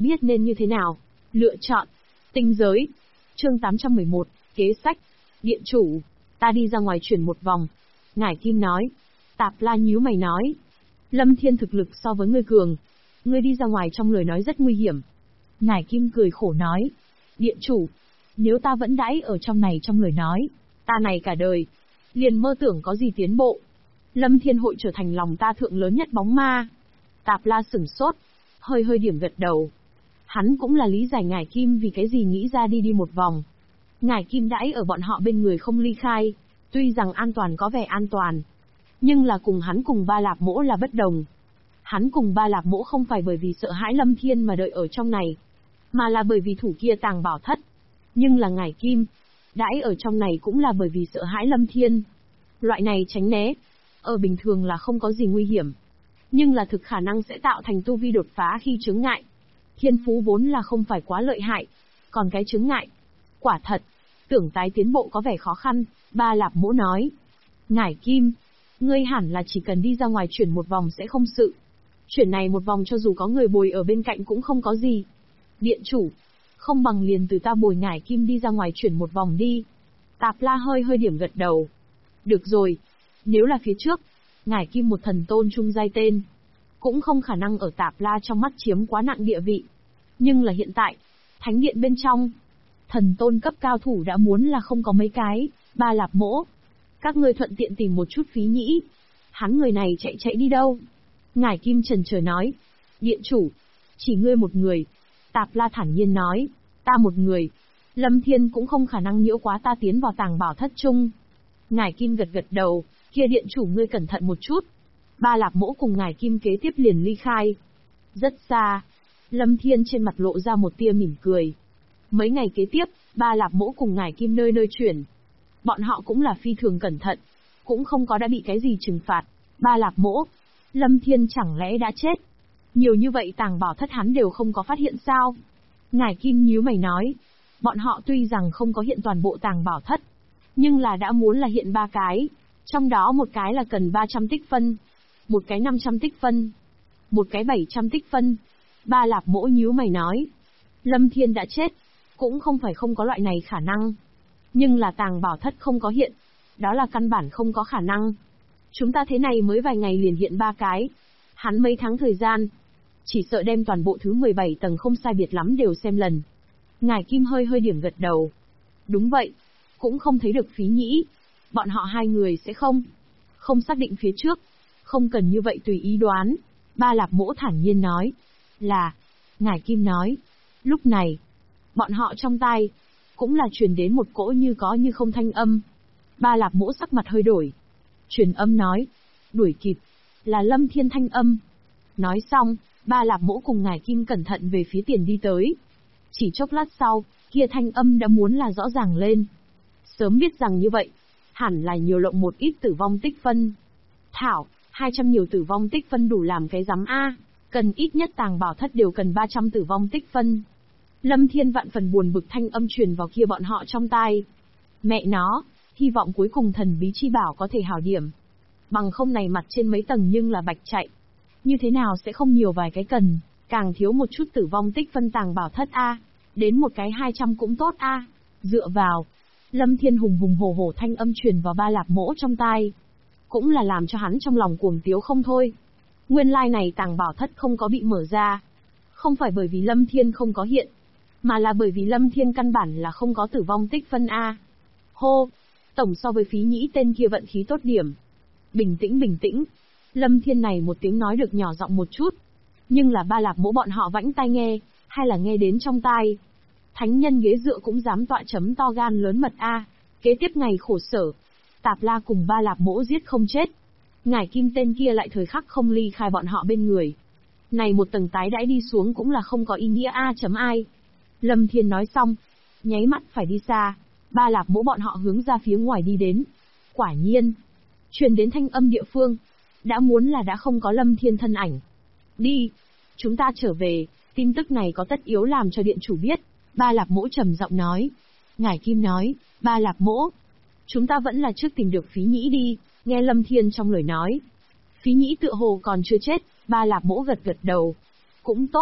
biết nên như thế nào. Lựa chọn. Tinh giới. Chương 811, kế sách. Điện chủ, ta đi ra ngoài chuyển một vòng. Ngải Kim nói. Tạp La nhíu mày nói. Lâm Thiên thực lực so với ngươi cường. Ngươi đi ra ngoài trong lời nói rất nguy hiểm. Ngải Kim cười khổ nói. Điện chủ, nếu ta vẫn đãi ở trong này trong lời nói, ta này cả đời, liền mơ tưởng có gì tiến bộ. Lâm Thiên hội trở thành lòng ta thượng lớn nhất bóng ma. Tạp La sửng sốt, hơi điểm gật đầu. Hắn cũng là lý giải Ngải Kim vì cái gì nghĩ ra đi một vòng. Ngải Kim đãi ở bọn họ bên người không ly khai, tuy rằng an toàn có vẻ an toàn, nhưng là cùng hắn cùng Ba Lạp Mỗ là bất đồng. Hắn cùng Ba Lạp Mỗ không phải bởi vì sợ hãi Lâm Thiên mà đợi ở trong này, mà là bởi vì thủ kia tàng bảo thất. Nhưng là Ngải Kim, đãi ở trong này cũng là bởi vì sợ hãi Lâm Thiên. Loại này tránh né, ở bình thường là không có gì nguy hiểm, nhưng là thực khả năng sẽ tạo thành tu vi đột phá khi chướng ngại. Thiên phú vốn là không phải quá lợi hại, còn cái chướng ngại, quả thật, tưởng tái tiến bộ có vẻ khó khăn. Ba Lạp Mỗ nói. Ngải Kim, ngươi hẳn là chỉ cần đi ra ngoài chuyển một vòng sẽ không sự. Chuyển này một vòng cho dù có người bồi ở bên cạnh cũng không có gì. Điện chủ, không bằng liền từ ta bồi Ngải Kim đi ra ngoài chuyển một vòng đi. Tạp La hơi điểm gật đầu. Được rồi, nếu là phía trước, Ngải Kim một thần tôn trung giai tên, cũng không khả năng ở Tạp La trong mắt chiếm quá nặng địa vị. Nhưng là hiện tại, thánh điện bên trong, thần tôn cấp cao thủ đã muốn là không có mấy cái. Ba Lạp Mỗ, các ngươi thuận tiện tìm một chút Phí Nhĩ. Hắn người này chạy đi đâu? Ngải Kim chần chờ nói. Điện chủ, chỉ ngươi một người. Tạp La thản nhiên nói. Ta một người. Lâm Thiên cũng không khả năng nhiễu quá ta tiến vào tàng bảo thất chung. Ngải Kim gật đầu. Kia điện chủ ngươi cẩn thận một chút. Ba Lạp Mỗ cùng Ngải Kim kế tiếp liền ly khai. Rất xa, Lâm Thiên trên mặt lộ ra một tia mỉm cười. Mấy ngày kế tiếp, Ba Lạp Mỗ cùng Ngải Kim nơi chuyển. Bọn họ cũng là phi thường cẩn thận, cũng không có đã bị cái gì trừng phạt. Ba Lạp Mỗ, Lâm Thiên chẳng lẽ đã chết? Nhiều như vậy tàng bảo thất hắn đều không có phát hiện sao? Ngải Kim nhíu mày nói. Bọn họ tuy rằng không có hiện toàn bộ tàng bảo thất, nhưng là đã muốn là hiện 3 cái. Trong đó một cái là cần 300 tích phân, một cái 500 tích phân, một cái 700 tích phân. Ba Lạp Mỗ nhíu mày nói. Lâm Thiên đã chết, cũng không phải không có loại này khả năng. Nhưng là tàng bảo thất không có hiện, đó là căn bản không có khả năng. Chúng ta thế này mới vài ngày liền hiện 3 cái. Hắn mấy tháng thời gian, chỉ sợ đem toàn bộ thứ 17 tầng không sai biệt lắm đều xem lần. Ngải Kim hơi điểm gật đầu. Đúng vậy, cũng không thấy được Phí Nhĩ. Bọn họ hai người sẽ không xác định phía trước. Không cần như vậy tùy ý đoán. Ba Lạp Mỗ thản nhiên nói. Là, Ngải Kim nói. Lúc này, bọn họ trong tai, cũng là truyền đến một cỗ như có như không thanh âm. Ba Lạp Mỗ sắc mặt hơi đổi. Truyền âm nói. Đuổi kịp, là Lâm Thiên thanh âm. Nói xong, Ba Lạp Mỗ cùng Ngải Kim cẩn thận về phía tiền đi tới. Chỉ chốc lát sau, kia thanh âm đã muốn là rõ ràng lên. Sớm biết rằng như vậy, hẳn là nhiều lộng một ít tử vong tích phân. Thảo, 200 nhiều tử vong tích phân đủ làm cái rắm A, cần ít nhất tàng bảo thất đều cần 300 tử vong tích phân. Lâm Thiên vạn phần buồn bực thanh âm truyền vào kia bọn họ trong tai. Mẹ nó, hy vọng cuối cùng thần bí chi bảo có thể hảo điểm. Bằng không này mặt trên mấy tầng nhưng là bạch chạy. Như thế nào sẽ không nhiều vài cái cần, càng thiếu một chút tử vong tích phân tàng bảo thất A, đến một cái 200 cũng tốt A. Dựa vào, Lâm Thiên hùng hổ thanh âm truyền vào Ba Lạp Mỗ trong tai. Cũng là làm cho hắn trong lòng cuồng tiếu không thôi. Nguyên lai này tàng bảo thất không có bị mở ra. Không phải bởi vì Lâm Thiên không có hiện, mà là bởi vì Lâm Thiên căn bản là không có tử vong tích phân A. Hô, tổng so với Phí Nhĩ tên kia vận khí tốt điểm. Bình tĩnh. Lâm Thiên này một tiếng nói được nhỏ giọng một chút. Nhưng là Ba Lạp Mỗ bọn họ vãnh tai nghe, hay là nghe đến trong tai. Thánh nhân ghế dựa cũng dám tọa chấm to gan lớn mật A. Kế tiếp ngày khổ sở, Tạp La cùng Ba Lạp Mỗ giết không chết. Ngải Kim tên kia lại thời khắc không ly khai bọn họ bên người. Này một tầng tái đãi đi xuống cũng là không có ý nghĩa A.ai. Lâm Thiên nói xong, nháy mắt phải đi xa. Ba Lạp Mỗ bọn họ hướng ra phía ngoài đi đến. Quả nhiên, truyền đến thanh âm địa phương, đã muốn là đã không có Lâm Thiên thân ảnh. Đi, chúng ta trở về, tin tức này có tất yếu làm cho điện chủ biết. Ba Lạp Mỗ trầm giọng nói. Ngải Kim nói, Ba Lạp Mỗ, chúng ta vẫn là trước tìm được Phí Nhĩ đi. Nghe Lâm Thiên trong lời nói, Phí Nhĩ tựa hồ còn chưa chết. Ba Lạp Mỗ gật đầu. Cũng tốt,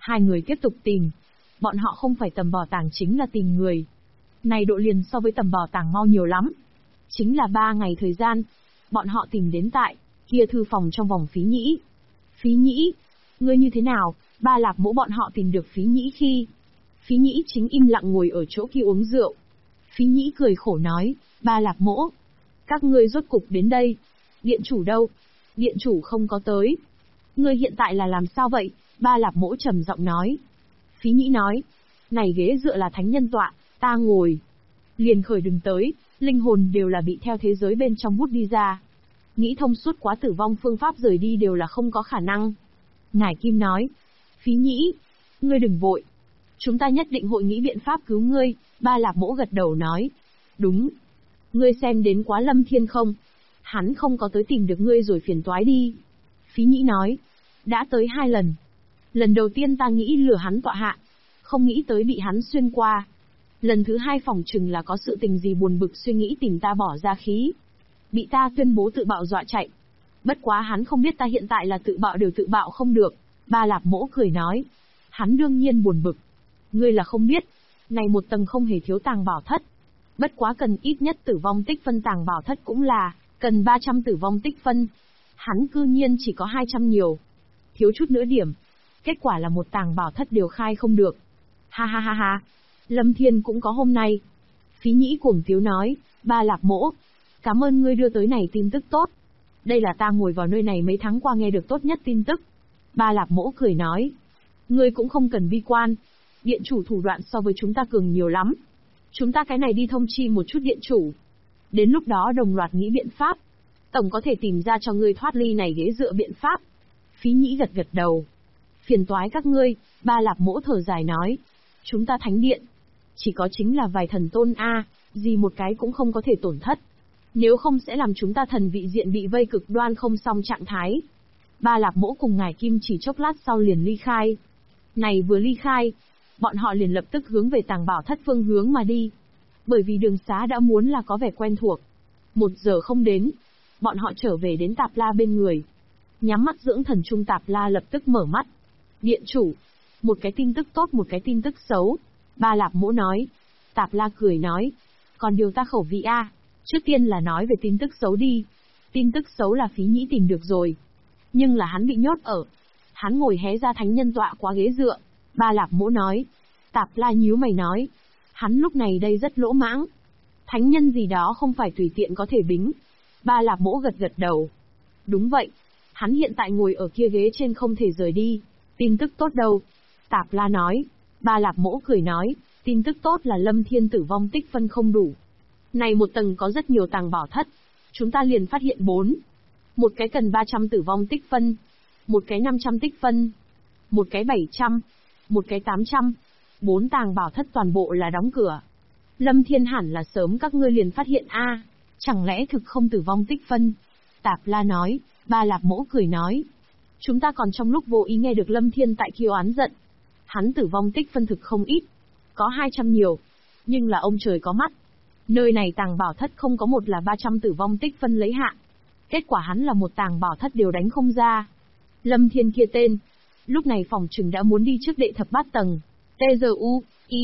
Hai người tiếp tục tìm. Bọn họ không phải tầm bảo tàng chính là tìm người. Này độ liền so với tầm bảo tàng mau nhiều lắm. Chính là 3 ngày thời gian. Bọn họ tìm đến tại kia thư phòng trong vòng Phí Nhĩ. Phí Nhĩ, ngươi như thế nào? Ba Lạp Mỗ bọn họ tìm được Phí Nhĩ khi Phí Nhĩ chính im lặng ngồi ở chỗ kia uống rượu. Phí Nhĩ cười khổ nói, Ba Lạp Mỗ, các ngươi rốt cục đến đây. Điện chủ đâu? Điện chủ không có tới. Ngươi hiện tại là làm sao vậy? Ba Lạp Mỗ trầm giọng nói. Phí Nhĩ nói, này ghế dựa là thánh nhân tọa, ta ngồi. Liền khởi đừng tới, linh hồn đều là bị theo thế giới bên trong hút đi ra. Nghĩ thông suốt quá tử vong phương pháp rời đi đều là không có khả năng. Ngải Kim nói, Phí Nhĩ, ngươi đừng vội. Chúng ta nhất định hội nghĩ biện pháp cứu ngươi. Ba Lạp Mỗ gật đầu nói, đúng. Ngươi xem đến quá Lâm Thiên không? Hắn không có tới tìm được ngươi rồi phiền toái đi. Phí Nhĩ nói, đã tới 2 lần. Lần đầu tiên ta nghĩ lừa hắn tọa hạ, không nghĩ tới bị hắn xuyên qua. Lần thứ 2 phỏng chừng là có sự tình gì buồn bực suy nghĩ tìm ta bỏ ra khí. Bị ta tuyên bố tự bạo dọa chạy. Bất quá hắn không biết ta hiện tại là tự bạo đều tự bạo không được. Ba Lạp Mỗ cười nói, hắn đương nhiên buồn bực. Ngươi là không biết, này một tầng không hề thiếu tàng bảo thất. Bất quá cần ít nhất tử vong tích phân tàng bảo thất cũng là, cần 300 tử vong tích phân. Hắn cư nhiên chỉ có 200 nhiều. Thiếu chút nữa điểm. Kết quả là một tàng bảo thất đều khai không được. Ha ha ha ha. Lâm Thiên cũng có hôm nay. Phí Nhĩ cuồng tiếu nói, Ba Lạp Mỗ, cảm ơn ngươi đưa tới này tin tức tốt. Đây là ta ngồi vào nơi này mấy tháng qua nghe được tốt nhất tin tức. Ba Lạp Mỗ cười nói, ngươi cũng không cần bi quan. Điện chủ thủ đoạn so với chúng ta cường nhiều lắm. Chúng ta cái này đi thông chi một chút điện chủ. Đến lúc đó đồng loạt nghĩ biện pháp. Tổng có thể tìm ra cho ngươi thoát ly này ghế dựa biện pháp. Phí Nhĩ gật gật đầu. Phiền toái các ngươi, Ba Lạp Mỗ thở dài nói. Chúng ta thánh điện. Chỉ có chính là vài thần tôn A, gì một cái cũng không có thể tổn thất. Nếu không sẽ làm chúng ta thần vị diện bị vây cực đoan không xong trạng thái. Ba Lạp Mỗ cùng Ngải Kim chỉ chốc lát sau liền ly khai. Này vừa ly khai, bọn họ liền lập tức hướng về tàng bảo thất phương hướng mà đi. Bởi vì đường xá đã muốn là có vẻ quen thuộc. 1 giờ không đến, bọn họ trở về đến Tạp La bên người. Nhắm mắt dưỡng thần trung Tạp La lập tức mở mắt. Điện chủ, một cái tin tức tốt một cái tin tức xấu. Ba Lạp Mỗ nói. Tạp La cười nói, còn điều ta khẩu vị a. Trước tiên là nói về tin tức xấu đi. Tin tức xấu là Phí Nhĩ tìm được rồi. Nhưng là hắn bị nhốt ở. Hắn ngồi hé ra thánh nhân tọa quá ghế dựa. Ba Lạp Mỗ nói. Tạp La nhíu mày nói. Hắn lúc này đây rất lỗ mãng. Thánh nhân gì đó không phải tùy tiện có thể bính. Ba Lạp Mỗ gật gật đầu. Đúng vậy. Hắn hiện tại ngồi ở kia ghế trên không thể rời đi. Tin tức tốt đâu? Tạp La nói. Ba Lạp Mỗ cười nói. Tin tức tốt là Lâm Thiên tử vong tích phân không đủ. Này một tầng có rất nhiều tàng bảo thất. Chúng ta liền phát hiện 4. Một cái cần 300 tử vong tích phân. Một cái 500 tích phân. Một cái 700. Một cái 800. 4 tàng bảo thất toàn bộ là đóng cửa. Lâm Thiên hẳn là sớm các ngươi liền phát hiện a. Chẳng lẽ thực không tử vong tích phân? Tạp La nói. Ba Lạp Mỗ cười nói. Chúng ta còn trong lúc vô ý nghe được Lâm Thiên tại kia oán giận. Hắn tử vong tích phân thực không ít. Có 200 nhiều. Nhưng là ông trời có mắt. Nơi này tàng bảo thất không có một là 300 tử vong tích phân lấy hạn. Kết quả hắn là một tàng bảo thất đều đánh không ra. Lâm Thiên kia tên. Lúc này phòng trừng đã muốn đi trước đệ thập bát tầng. T-G-U,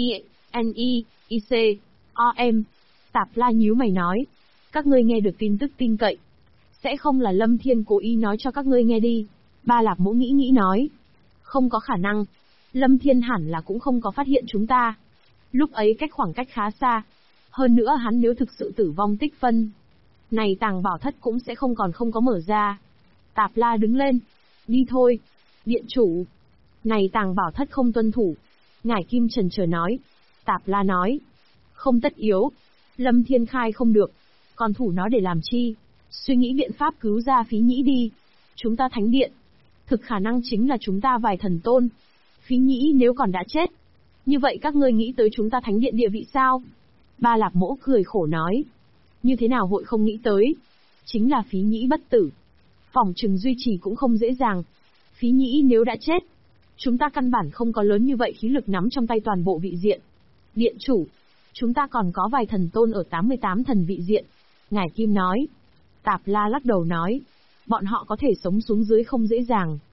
I-N-I, I-C, O-M. Tạp La nhíu mày nói. Các ngươi nghe được tin tức tin cậy. Sẽ không là Lâm Thiên cố ý nói cho các ngươi nghe đi. Ba Lạp Mỗ nghĩ nói. Không có khả năng. Lâm Thiên hẳn là cũng không có phát hiện chúng ta. Lúc ấy khoảng cách khá xa. Hơn nữa hắn nếu thực sự tử vong tích phân. Này tàng bảo thất cũng sẽ không có mở ra. Tạp La đứng lên. Đi thôi. Điện chủ. Này tàng bảo thất không tuân thủ. Ngải Kim chần chờ nói. Tạp La nói. Không tất yếu. Lâm Thiên khai không được. Còn thủ nó để làm chi? Suy nghĩ biện pháp cứu ra Phí Nhĩ đi. Chúng ta thánh điện. Thực khả năng chính là chúng ta vài thần tôn. Phí Nhĩ nếu còn đã chết. Như vậy các ngươi nghĩ tới chúng ta thánh điện địa vị sao? Ba Lạp Mỗ cười khổ nói. Như thế nào hội không nghĩ tới? Chính là Phí Nhĩ bất tử. Phòng trừng duy trì cũng không dễ dàng. Phí Nhĩ nếu đã chết. Chúng ta căn bản không có lớn như vậy khí lực nắm trong tay toàn bộ vị diện. Điện chủ. Chúng ta còn có vài thần tôn ở 88 thần vị diện. Ngải Kim nói. Tạp La lắc đầu nói. Bọn họ có thể sống xuống dưới không dễ dàng.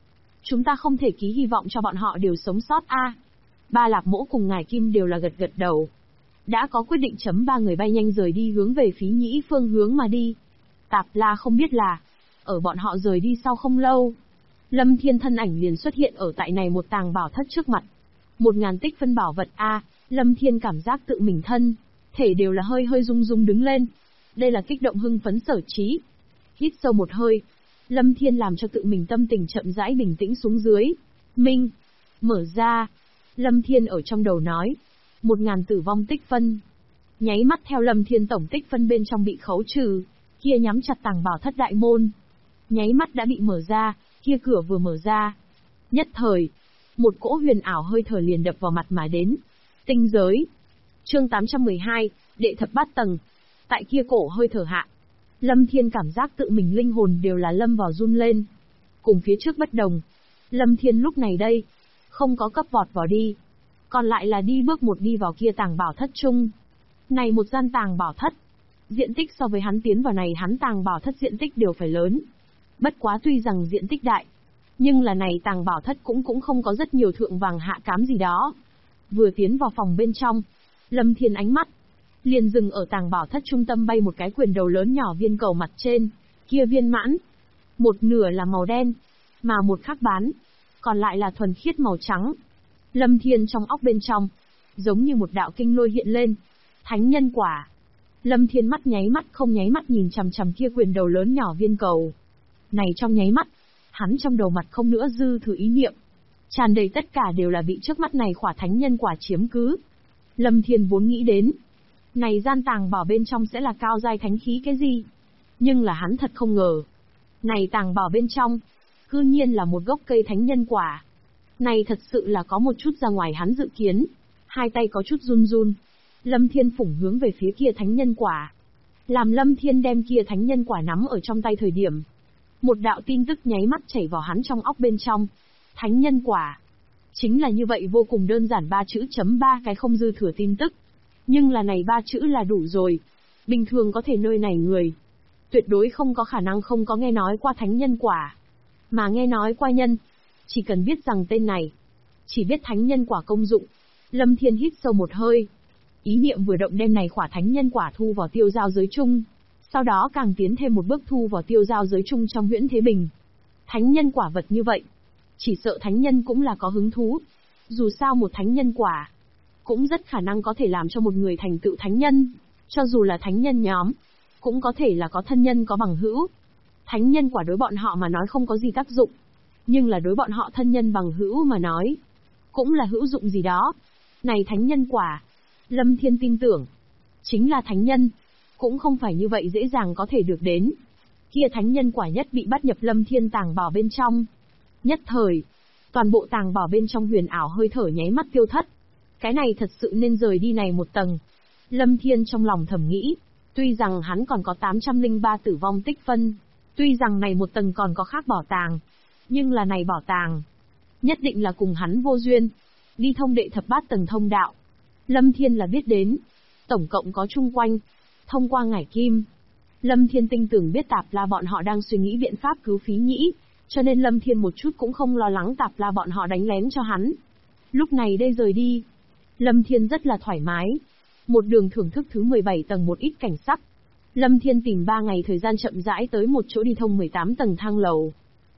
Chúng ta không thể ký hy vọng cho bọn họ đều sống sót a. Ba Lạp Mỗ cùng Ngải Kim đều là gật gật đầu. Đã có quyết định, ba người bay nhanh rời đi hướng về Phí Nhĩ phương hướng mà đi. Tạp La không biết là, ở bọn họ rời đi sau không lâu, Lâm Thiên thân ảnh liền xuất hiện ở tại này một tàng bảo thất trước mặt. 1000 tích phân bảo vật a, Lâm Thiên cảm giác tự mình thân thể đều là hơi hơi rung rung đứng lên. Đây là kích động hưng phấn sở trí. Hít sâu một hơi, Lâm Thiên làm cho tự mình tâm tình chậm rãi bình tĩnh xuống dưới. Minh, mở ra. Lâm Thiên ở trong đầu nói. 1000 tử vong tích phân. Nháy mắt theo Lâm Thiên tổng tích phân bên trong bị khấu trừ, kia nhắm chặt tàng bảo thất đại môn. Nháy mắt đã bị mở ra, kia cửa vừa mở ra. Nhất thời, một cỗ huyền ảo hơi thở liền đập vào mặt mà đến. Tinh giới. Chương 812, đệ thập bát tầng. Tại kia cổ hơi thở hạ, Lâm Thiên cảm giác tự mình linh hồn đều là lâm vào run lên. Cùng phía trước bất đồng, Lâm Thiên lúc này đây, không có cấp vọt vào đi, còn lại là đi bước một đi vào kia tàng bảo thất chung. Này một gian tàng bảo thất, diện tích so với hắn tiến vào này hắn tàng bảo thất diện tích đều phải lớn. Bất quá tuy rằng diện tích đại, nhưng là này tàng bảo thất cũng không có rất nhiều thượng vàng hạ cám gì đó. Vừa tiến vào phòng bên trong, Lâm Thiên ánh mắt liền dừng ở tàng bảo thất trung tâm bay một cái quyền đầu lớn nhỏ viên cầu mặt trên, kia viên mãn. Một nửa là màu đen, mà một khắc bán, còn lại là thuần khiết màu trắng. Lâm Thiên trong óc bên trong, giống như một đạo kinh lôi hiện lên. Thánh nhân quả. Lâm Thiên mắt nháy mắt không nháy mắt nhìn chằm chằm kia quyền đầu lớn nhỏ viên cầu. Này trong nháy mắt, hắn trong đầu mặt không nữa dư thừa ý niệm. Tràn đầy tất cả đều là bị trước mắt này khỏa thánh nhân quả chiếm cứ. Lâm Thiên vốn nghĩ đến, này gian tàng bảo bên trong sẽ là cao giai thánh khí cái gì. Nhưng là hắn thật không ngờ. Này tàng bảo bên trong, cư nhiên là một gốc cây thánh nhân quả. Này thật sự là có một chút ra ngoài hắn dự kiến. Hai tay có chút run run. Lâm Thiên phủng hướng về phía kia thánh nhân quả. Làm Lâm Thiên đem kia thánh nhân quả nắm ở trong tay thời điểm, một đạo tin tức nháy mắt chảy vào hắn trong óc bên trong. Thánh nhân quả. Chính là như vậy vô cùng đơn giản 3 chữ chấm 3 cái không dư thừa tin tức. Nhưng là này 3 chữ là đủ rồi. Bình thường có thể nơi này người, tuyệt đối không có khả năng không có nghe nói qua thánh nhân quả. Mà nghe nói qua nhân, chỉ cần biết rằng tên này, chỉ biết thánh nhân quả công dụng. Lâm Thiên hít sâu một hơi. Ý niệm vừa động đem này khỏa thánh nhân quả thu vào tiêu giao giới chung. Sau đó càng tiến thêm một bước thu vào tiêu giao giới chung trong huyễn thế bình. Thánh nhân quả vật như vậy, chỉ sợ thánh nhân cũng là có hứng thú. Dù sao một thánh nhân quả, cũng rất khả năng có thể làm cho một người thành tựu thánh nhân. Cho dù là thánh nhân nhóm, cũng có thể là có thân nhân có bằng hữu. Thánh nhân quả đối bọn họ mà nói không có gì tác dụng. Nhưng là đối bọn họ thân nhân bằng hữu mà nói, cũng là hữu dụng gì đó. Này thánh nhân quả, Lâm Thiên tin tưởng, chính là thánh nhân, cũng không phải như vậy dễ dàng có thể được đến. Kia thánh nhân quả nhất bị bắt nhập Lâm Thiên tàng bảo bên trong. Nhất thời, toàn bộ tàng bảo bên trong huyền ảo hơi thở nháy mắt tiêu thất. Cái này thật sự nên rời đi này một tầng. Lâm Thiên trong lòng thầm nghĩ, tuy rằng hắn còn có 803 tử vong tích phân, tuy rằng này một tầng còn có khác bảo tàng, nhưng là này bảo tàng, nhất định là cùng hắn vô duyên. Đi thông đệ thập bát tầng thông đạo, Lâm Thiên là biết đến, tổng cộng có chung quanh, thông qua Ngải Kim. Lâm Thiên tinh tưởng biết Tạp La bọn họ đang suy nghĩ biện pháp cứu Phí Nhĩ, cho nên Lâm Thiên một chút cũng không lo lắng Tạp La bọn họ đánh lén cho hắn. Lúc này đây rời đi, Lâm Thiên rất là thoải mái. Một đường thưởng thức thứ 17 tầng một ít cảnh sắc. Lâm Thiên tìm 3 ngày thời gian chậm rãi tới một chỗ đi thông 18 tầng thang lầu.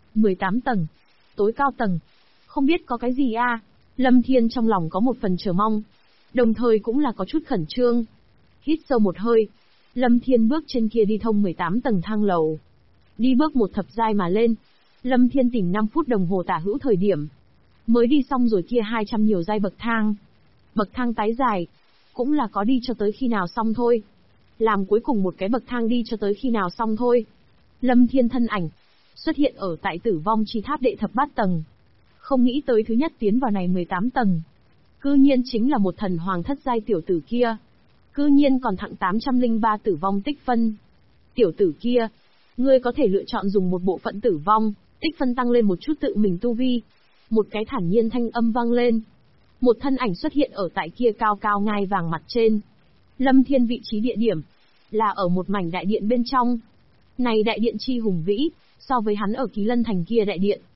18 tầng, tối cao tầng, không biết có cái gì a? Lâm Thiên trong lòng có một phần chờ mong, đồng thời cũng là có chút khẩn trương. Hít sâu một hơi, Lâm Thiên bước trên kia đi thông 18 tầng thang lầu. Đi bước một thập giai mà lên, Lâm Thiên tìm 5 phút đồng hồ tả hữu thời điểm. Mới đi xong rồi kia 200 nhiều giai bậc thang. Bậc thang tái dài, cũng là có đi cho tới khi nào xong thôi. Làm cuối cùng một cái bậc thang đi cho tới khi nào xong thôi. Lâm Thiên thân ảnh xuất hiện ở tại Tử Vong Chi Tháp đệ thập bát tầng. Không nghĩ tới thứ nhất tiến vào này 18 tầng, cư nhiên chính là một thần hoàng thất giai tiểu tử kia. Cư nhiên còn thặng 803 tử vong tích phân. Tiểu tử kia, ngươi có thể lựa chọn dùng một bộ phận tử vong tích phân tăng lên một chút tự mình tu vi. Một cái thản nhiên thanh âm vang lên. Một thân ảnh xuất hiện ở tại kia cao cao ngai vàng mặt trên. Lâm Thiên vị trí địa điểm là ở một mảnh đại điện bên trong. Này đại điện chi hùng vĩ, so với hắn ở Ký Lân Thành kia đại điện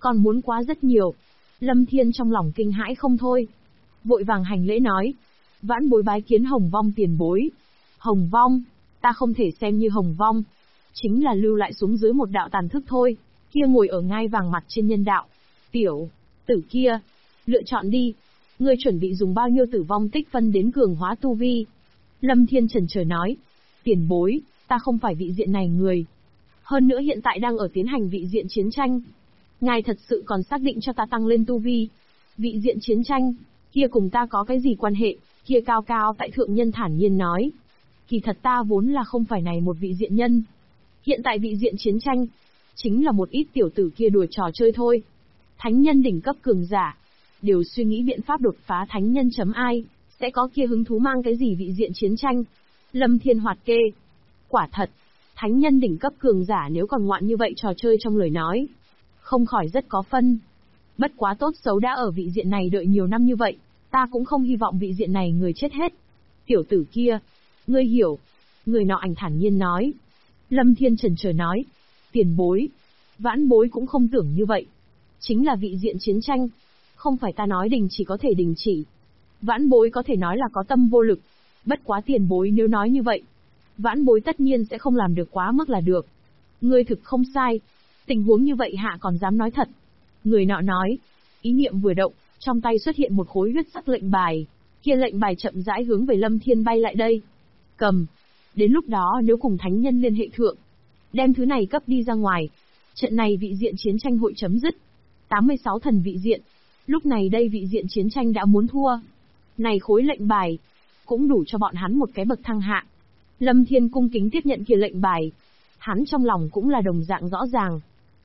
Còn muốn quá rất nhiều. Lâm Thiên trong lòng kinh hãi không thôi. Vội vàng hành lễ nói. Vãn bối bái kiến Hồng Vong tiền bối. Hồng Vong, ta không thể xem như Hồng Vong. Chính là lưu lại xuống dưới một đạo tàn thức thôi. Kia ngồi ở ngai vàng mặt trên nhân đạo. Tiểu tử kia, lựa chọn đi. Ngươi chuẩn bị dùng bao nhiêu tử vong tích phân đến cường hóa tu vi? Lâm Thiên chần chờ nói. Tiền bối, ta không phải vị diện này người. Hơn nữa hiện tại đang ở tiến hành vị diện chiến tranh. Ngài thật sự còn xác định cho ta tăng lên tu vi. Vị diện chiến tranh, kia cùng ta có cái gì quan hệ? Kia cao cao tại thượng nhân thản nhiên nói. Kỳ thật ta vốn là không phải này một vị diện nhân. Hiện tại vị diện chiến tranh, chính là một ít tiểu tử kia đùa trò chơi thôi. Thánh nhân đỉnh cấp cường giả, đều suy nghĩ biện pháp đột phá thánh nhân chấm ai, sẽ có kia hứng thú mang cái gì vị diện chiến tranh. Lâm Thiên hoạt kê. Quả thật, thánh nhân đỉnh cấp cường giả nếu còn ngoạn như vậy trò chơi trong lời nói, không khỏi rất có phân. Bất quá tốt xấu đã ở vị diện này đợi nhiều năm như vậy, ta cũng không hy vọng vị diện này người chết hết. Tiểu tử kia, ngươi hiểu. Người nọ ảnh thản nhiên nói. Lâm Thiên chần chờ nói. Tiền bối. Vãn bối cũng không tưởng như vậy. Chính là vị diện chiến tranh. Không phải ta nói đình chỉ có thể đình chỉ. Vãn bối có thể nói là có tâm vô lực. Bất quá tiền bối nếu nói như vậy, vãn bối tất nhiên sẽ không làm được quá mức là được. Ngươi thực không sai. Tình huống như vậy hạ còn dám nói thật. Người nọ nói. Ý niệm vừa động, trong tay xuất hiện một khối huyết sắc lệnh bài. Kia lệnh bài chậm rãi hướng về Lâm Thiên bay lại đây. Cầm. Đến lúc đó nếu cùng thánh nhân liên hệ thượng, đem thứ này cấp đi ra ngoài, trận này vị diện chiến tranh hội chấm dứt. 86 thần vị diện. Lúc này đây vị diện chiến tranh đã muốn thua. Này khối lệnh bài, cũng đủ cho bọn hắn một cái bậc thang hạ. Lâm Thiên cung kính tiếp nhận kia lệnh bài. Hắn trong lòng cũng là đồng dạng rõ ràng.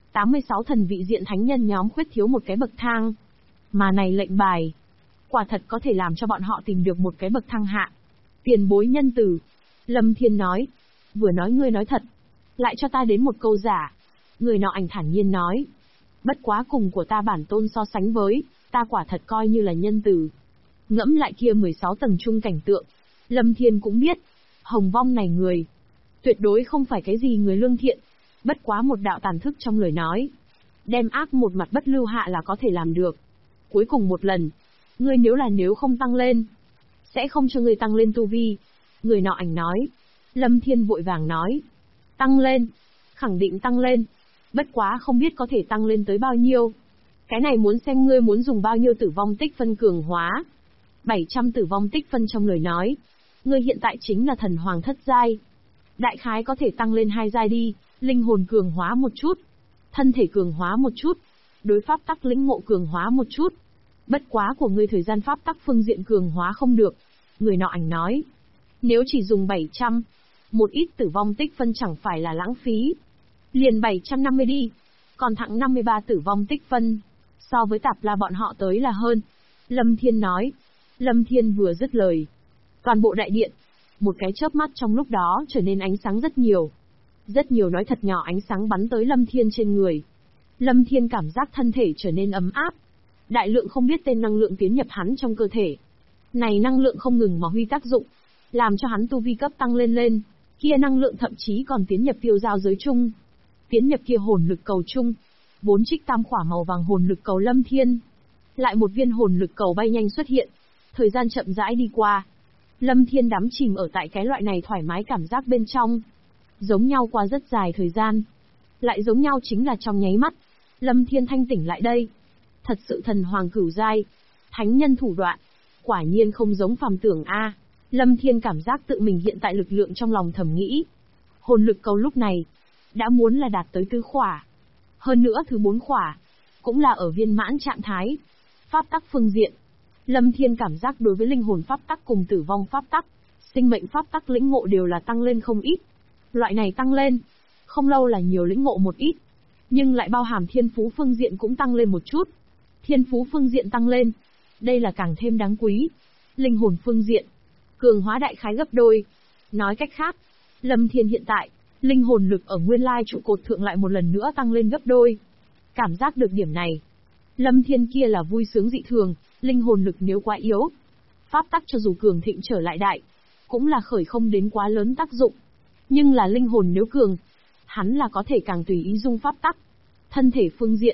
86 thần vị diện thánh nhân nhóm khuyết thiếu một cái bậc thang. Mà này lệnh bài, quả thật có thể làm cho bọn họ tìm được một cái bậc thang hạ. Tiền bối nhân từ. Lâm Thiên nói. Vừa nói ngươi nói thật. Lại cho ta đến một câu giả. Người nọ ảnh thản nhiên nói. Bất quá cùng của ta bản tôn so sánh với, ta quả thật coi như là nhân từ. Ngẫm lại kia 16 tầng trung cảnh tượng. Lâm Thiên cũng biết. Hồng Vong này người, tuyệt đối không phải cái gì người lương thiện. Bất quá một đạo tàn thức trong lời nói. Đem ác một mặt bất lưu hạ là có thể làm được. Cuối cùng một lần. Ngươi nếu không tăng lên, sẽ không cho ngươi tăng lên tu vi. Người nọ ảnh nói. Lâm Thiên vội vàng nói. Tăng lên. Khẳng định tăng lên. Bất quá không biết có thể tăng lên tới bao nhiêu. Cái này muốn xem ngươi muốn dùng bao nhiêu tử vong tích phân cường hóa. 700 tử vong tích phân trong lời nói. Ngươi hiện tại chính là thần hoàng thất giai. Đại khái có thể tăng lên 2 giai đi. Linh hồn cường hóa một chút. Thân thể cường hóa một chút. Đối pháp tắc lĩnh ngộ cường hóa một chút. Bất quá của ngươi thời gian pháp tắc phương diện cường hóa không được. Người nọ ảnh nói. Nếu chỉ dùng 700, một ít tử vong tích phân chẳng phải là lãng phí. Liền 750 đi. Còn thẳng 53 tử vong tích phân. So với Tạp La bọn họ tới là hơn. Lâm Thiên nói. Lâm Thiên vừa dứt lời. Toàn bộ đại điện, một cái chớp mắt trong lúc đó trở nên ánh sáng rất nhiều. Rất nhiều nói thật nhỏ ánh sáng bắn tới Lâm Thiên trên người. Lâm Thiên cảm giác thân thể trở nên ấm áp. Đại lượng không biết tên năng lượng tiến nhập hắn trong cơ thể. Này năng lượng không ngừng mà huy tác dụng, làm cho hắn tu vi cấp tăng lên lên. Kia năng lượng thậm chí còn tiến nhập tiêu giao giới chung. Tiến nhập kia hồn lực cầu chung. 4 trích tam khỏa màu vàng hồn lực cầu Lâm Thiên. Lại một viên hồn lực cầu bay nhanh xuất hiện. Thời gian chậm rãi đi qua. Lâm Thiên đắm chìm ở tại cái loại này thoải mái cảm giác bên trong. Giống nhau qua rất dài thời gian. Lại giống nhau chính là trong nháy mắt. Lâm Thiên thanh tỉnh lại đây. Thật sự thần hoàng cửu giai. Thánh nhân thủ đoạn. Quả nhiên không giống phàm tưởng a. Lâm Thiên cảm giác tự mình hiện tại lực lượng trong lòng thầm nghĩ. Hồn lực cầu lúc này, đã muốn là đạt tới 4 khỏa. Hơn nữa thứ 4 khỏa, cũng là ở viên mãn trạng thái. Pháp tắc phương diện. Lâm Thiên cảm giác đối với linh hồn pháp tắc cùng tử vong pháp tắc, sinh mệnh pháp tắc lĩnh ngộ đều là tăng lên không ít. Loại này tăng lên, không lâu là nhiều lĩnh ngộ một ít, nhưng lại bao hàm thiên phú phương diện cũng tăng lên một chút. Thiên phú phương diện tăng lên, đây là càng thêm đáng quý. Linh hồn phương diện, cường hóa đại khái gấp đôi. Nói cách khác, Lâm Thiên hiện tại, linh hồn lực ở nguyên lai trụ cột thượng lại một lần nữa tăng lên gấp đôi. Cảm giác được điểm này, Lâm Thiên kia là vui sướng dị thường. Linh hồn lực nếu quá yếu, pháp tắc cho dù cường thịnh trở lại đại, cũng là khởi không đến quá lớn tác dụng. Nhưng là linh hồn nếu cường, hắn là có thể càng tùy ý dung pháp tắc. Thân thể phương diện,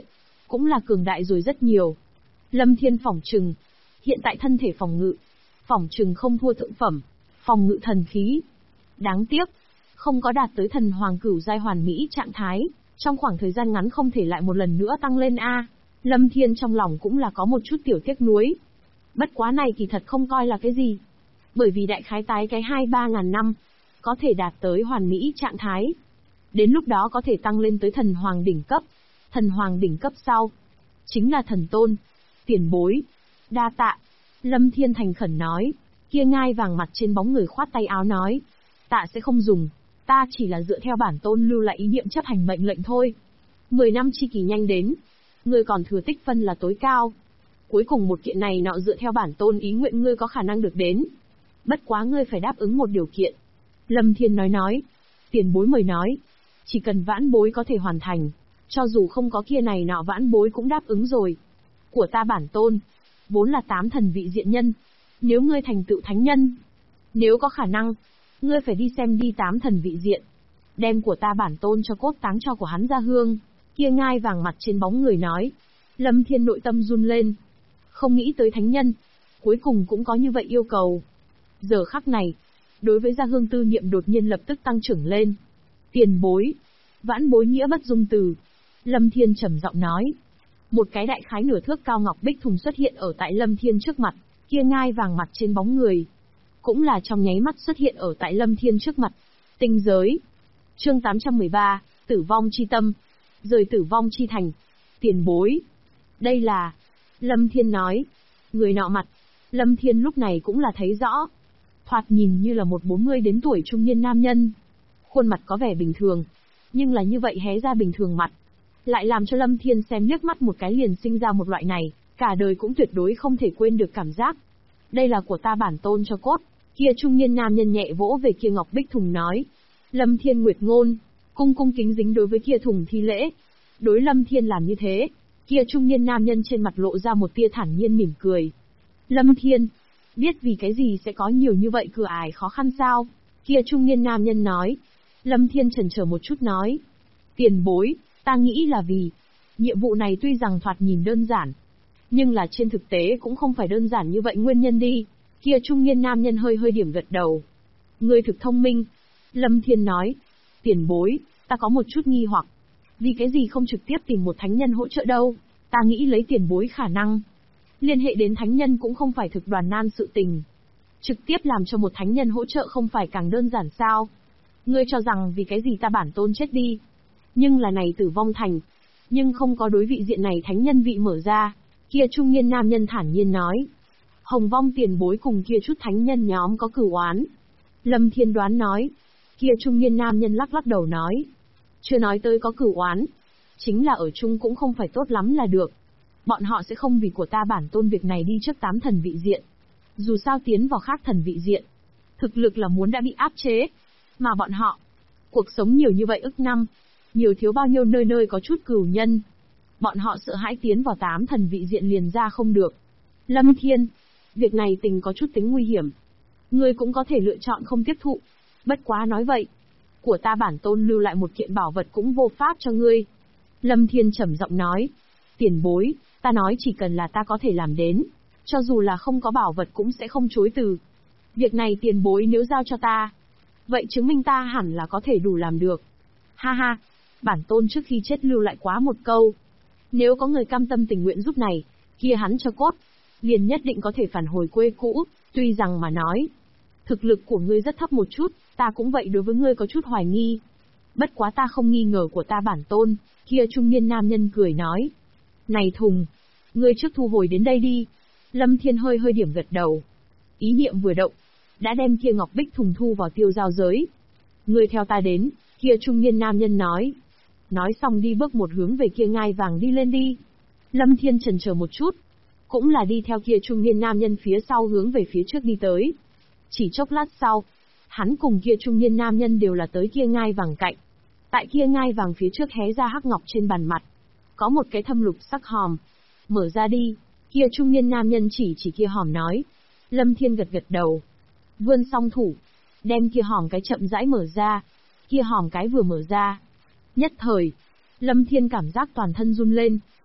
cũng là cường đại rồi rất nhiều. Lâm Thiên phỏng chừng, hiện tại thân thể phòng ngự, phỏng chừng không thua thượng phẩm, phòng ngự thần khí. Đáng tiếc, không có đạt tới thần hoàng cửu giai hoàn mỹ trạng thái, trong khoảng thời gian ngắn không thể lại một lần nữa tăng lên a. Lâm Thiên trong lòng cũng là có một chút tiểu tiếc nuối. Bất quá này kỳ thật không coi là cái gì. Bởi vì đại khái tái cái 2-3 ngàn năm, có thể đạt tới hoàn mỹ trạng thái. Đến lúc đó có thể tăng lên tới thần hoàng đỉnh cấp. Thần hoàng đỉnh cấp sau, chính là thần tôn. Tiền bối, đa tạ. Lâm Thiên thành khẩn nói. Kia ngai vàng mặt trên bóng người khoát tay áo nói. Tạ sẽ không dùng, ta chỉ là dựa theo bản tôn lưu lại ý niệm chấp hành mệnh lệnh thôi. 10 năm chi kỳ nhanh đến, ngươi còn thừa tích phân là tối cao. Cuối cùng một kiện này nọ dựa theo bản tôn ý nguyện ngươi có khả năng được đến. Bất quá ngươi phải đáp ứng một điều kiện. Lâm Thiên nói. Tiền bối mời nói. Chỉ cần vãn bối có thể hoàn thành, cho dù không có kia này nọ vãn bối cũng đáp ứng rồi. Của ta bản tôn, vốn là 8 thần vị diện nhân. Nếu ngươi thành tựu thánh nhân, nếu có khả năng, ngươi phải đi xem đi 8 thần vị diện. Đem của ta bản tôn cho cốt táng cho của hắn ra hương. Kia ngai vàng mặt trên bóng người nói. Lâm Thiên nội tâm run lên. Không nghĩ tới thánh nhân, cuối cùng cũng có như vậy yêu cầu. Giờ khắc này, đối với gia hương tư niệm đột nhiên lập tức tăng trưởng lên. Tiền bối, vãn bối nghĩa bất dung từ. Lâm Thiên trầm giọng nói. Một cái đại khái nửa thước cao ngọc bích thùng xuất hiện ở tại Lâm Thiên trước mặt, kia ngai vàng mặt trên bóng người. Cũng là trong nháy mắt xuất hiện ở tại Lâm Thiên trước mặt. Tinh giới. Chương 813, tử vong chi tâm. Rời tử vong chi thành. Tiền bối. Đây là... Lâm Thiên nói. Người nọ mặt. Lâm Thiên lúc này cũng là thấy rõ. Thoạt nhìn như là một 40 đến tuổi trung niên nam nhân. Khuôn mặt có vẻ bình thường. Nhưng là như vậy hé ra bình thường mặt. Lại làm cho Lâm Thiên xem liếc mắt một cái liền sinh ra một loại này. Cả đời cũng tuyệt đối không thể quên được cảm giác. Đây là của ta bản tôn cho cốt. Kia trung niên nam nhân nhẹ vỗ về kia ngọc bích thùng nói. Lâm Thiên nguyệt ngôn. Cung cung kính dính đối với kia thùng thi lễ. Đối Lâm Thiên làm như thế. Kia trung niên nam nhân trên mặt lộ ra một tia thản nhiên mỉm cười. Lâm Thiên, biết vì cái gì sẽ có nhiều như vậy cửa ải khó khăn sao? Kia trung niên nam nhân nói. Lâm Thiên chần chờ một chút nói. Tiền bối, ta nghĩ là vì, nhiệm vụ này tuy rằng thoạt nhìn đơn giản, nhưng là trên thực tế cũng không phải đơn giản như vậy nguyên nhân đi. Kia trung niên nam nhân hơi điểm gật đầu. Ngươi thực thông minh. Lâm Thiên nói. Tiền bối, ta có một chút nghi hoặc. Vì cái gì không trực tiếp tìm một thánh nhân hỗ trợ đâu? Ta nghĩ lấy tiền bối khả năng. Liên hệ đến thánh nhân cũng không phải thực đoàn nan sự tình. Trực tiếp làm cho một thánh nhân hỗ trợ không phải càng đơn giản sao? Ngươi cho rằng vì cái gì ta bản tôn chết đi? Nhưng là này tử vong thành. Nhưng không có đối vị diện này thánh nhân vị mở ra. Kia trung niên nam nhân thản nhiên nói. Hồng vong tiền bối cùng kia chút thánh nhân nhóm có cửu oán. Lâm Thiên đoán nói. Kia trung niên nam nhân lắc đầu nói. Chưa nói tới có cửu oán. Chính là ở chung cũng không phải tốt lắm là được. Bọn họ sẽ không vì của ta bản tôn việc này đi trước 8 thần vị diện. Dù sao tiến vào khác thần vị diện, thực lực là muốn đã bị áp chế. Mà bọn họ, cuộc sống nhiều như vậy ức năm, nhiều thiếu bao nhiêu nơi nơi có chút cửu nhân. Bọn họ sợ hãi tiến vào 8 thần vị diện liền ra không được. Lâm Thiên, việc này tình có chút tính nguy hiểm. Ngươi cũng có thể lựa chọn không tiếp thụ. Bất quá nói vậy, của ta bản tôn lưu lại một kiện bảo vật cũng vô pháp cho ngươi. Lâm Thiên trầm giọng nói. Tiền bối, ta nói chỉ cần là ta có thể làm đến, cho dù là không có bảo vật cũng sẽ không chối từ. Việc này tiền bối nếu giao cho ta, vậy chứng minh ta hẳn là có thể đủ làm được. Ha ha, bản tôn trước khi chết lưu lại quá một câu. Nếu có người cam tâm tình nguyện giúp này, kia hắn cho cốt, liền nhất định có thể phản hồi quê cũ, tuy rằng mà nói. Thực lực của ngươi rất thấp một chút, ta cũng vậy đối với ngươi có chút hoài nghi. Bất quá ta không nghi ngờ của ta bản tôn, kia trung niên nam nhân cười nói. Này thùng, ngươi trước thu hồi đến đây đi. Lâm Thiên hơi điểm gật đầu. Ý niệm vừa động, đã đem kia ngọc bích thùng thu vào tiêu giao giới. Ngươi theo ta đến, kia trung niên nam nhân nói. Nói xong đi bước một hướng về kia ngai vàng đi lên đi. Lâm Thiên chần chờ một chút, cũng là đi theo kia trung niên nam nhân phía sau hướng về phía trước đi tới. Chỉ chốc lát sau, hắn cùng kia trung niên nam nhân đều là tới kia ngai vàng cạnh. Tại kia ngai vàng phía trước hé ra hắc ngọc trên bàn mặt, có một cái thâm lục sắc hòm. Mở ra đi, kia trung niên nam nhân chỉ kia hòm nói. Lâm Thiên gật đầu. Vươn song thủ, đem kia hòm cái chậm rãi mở ra. Kia hòm cái vừa mở ra, nhất thời, Lâm Thiên cảm giác toàn thân run lên.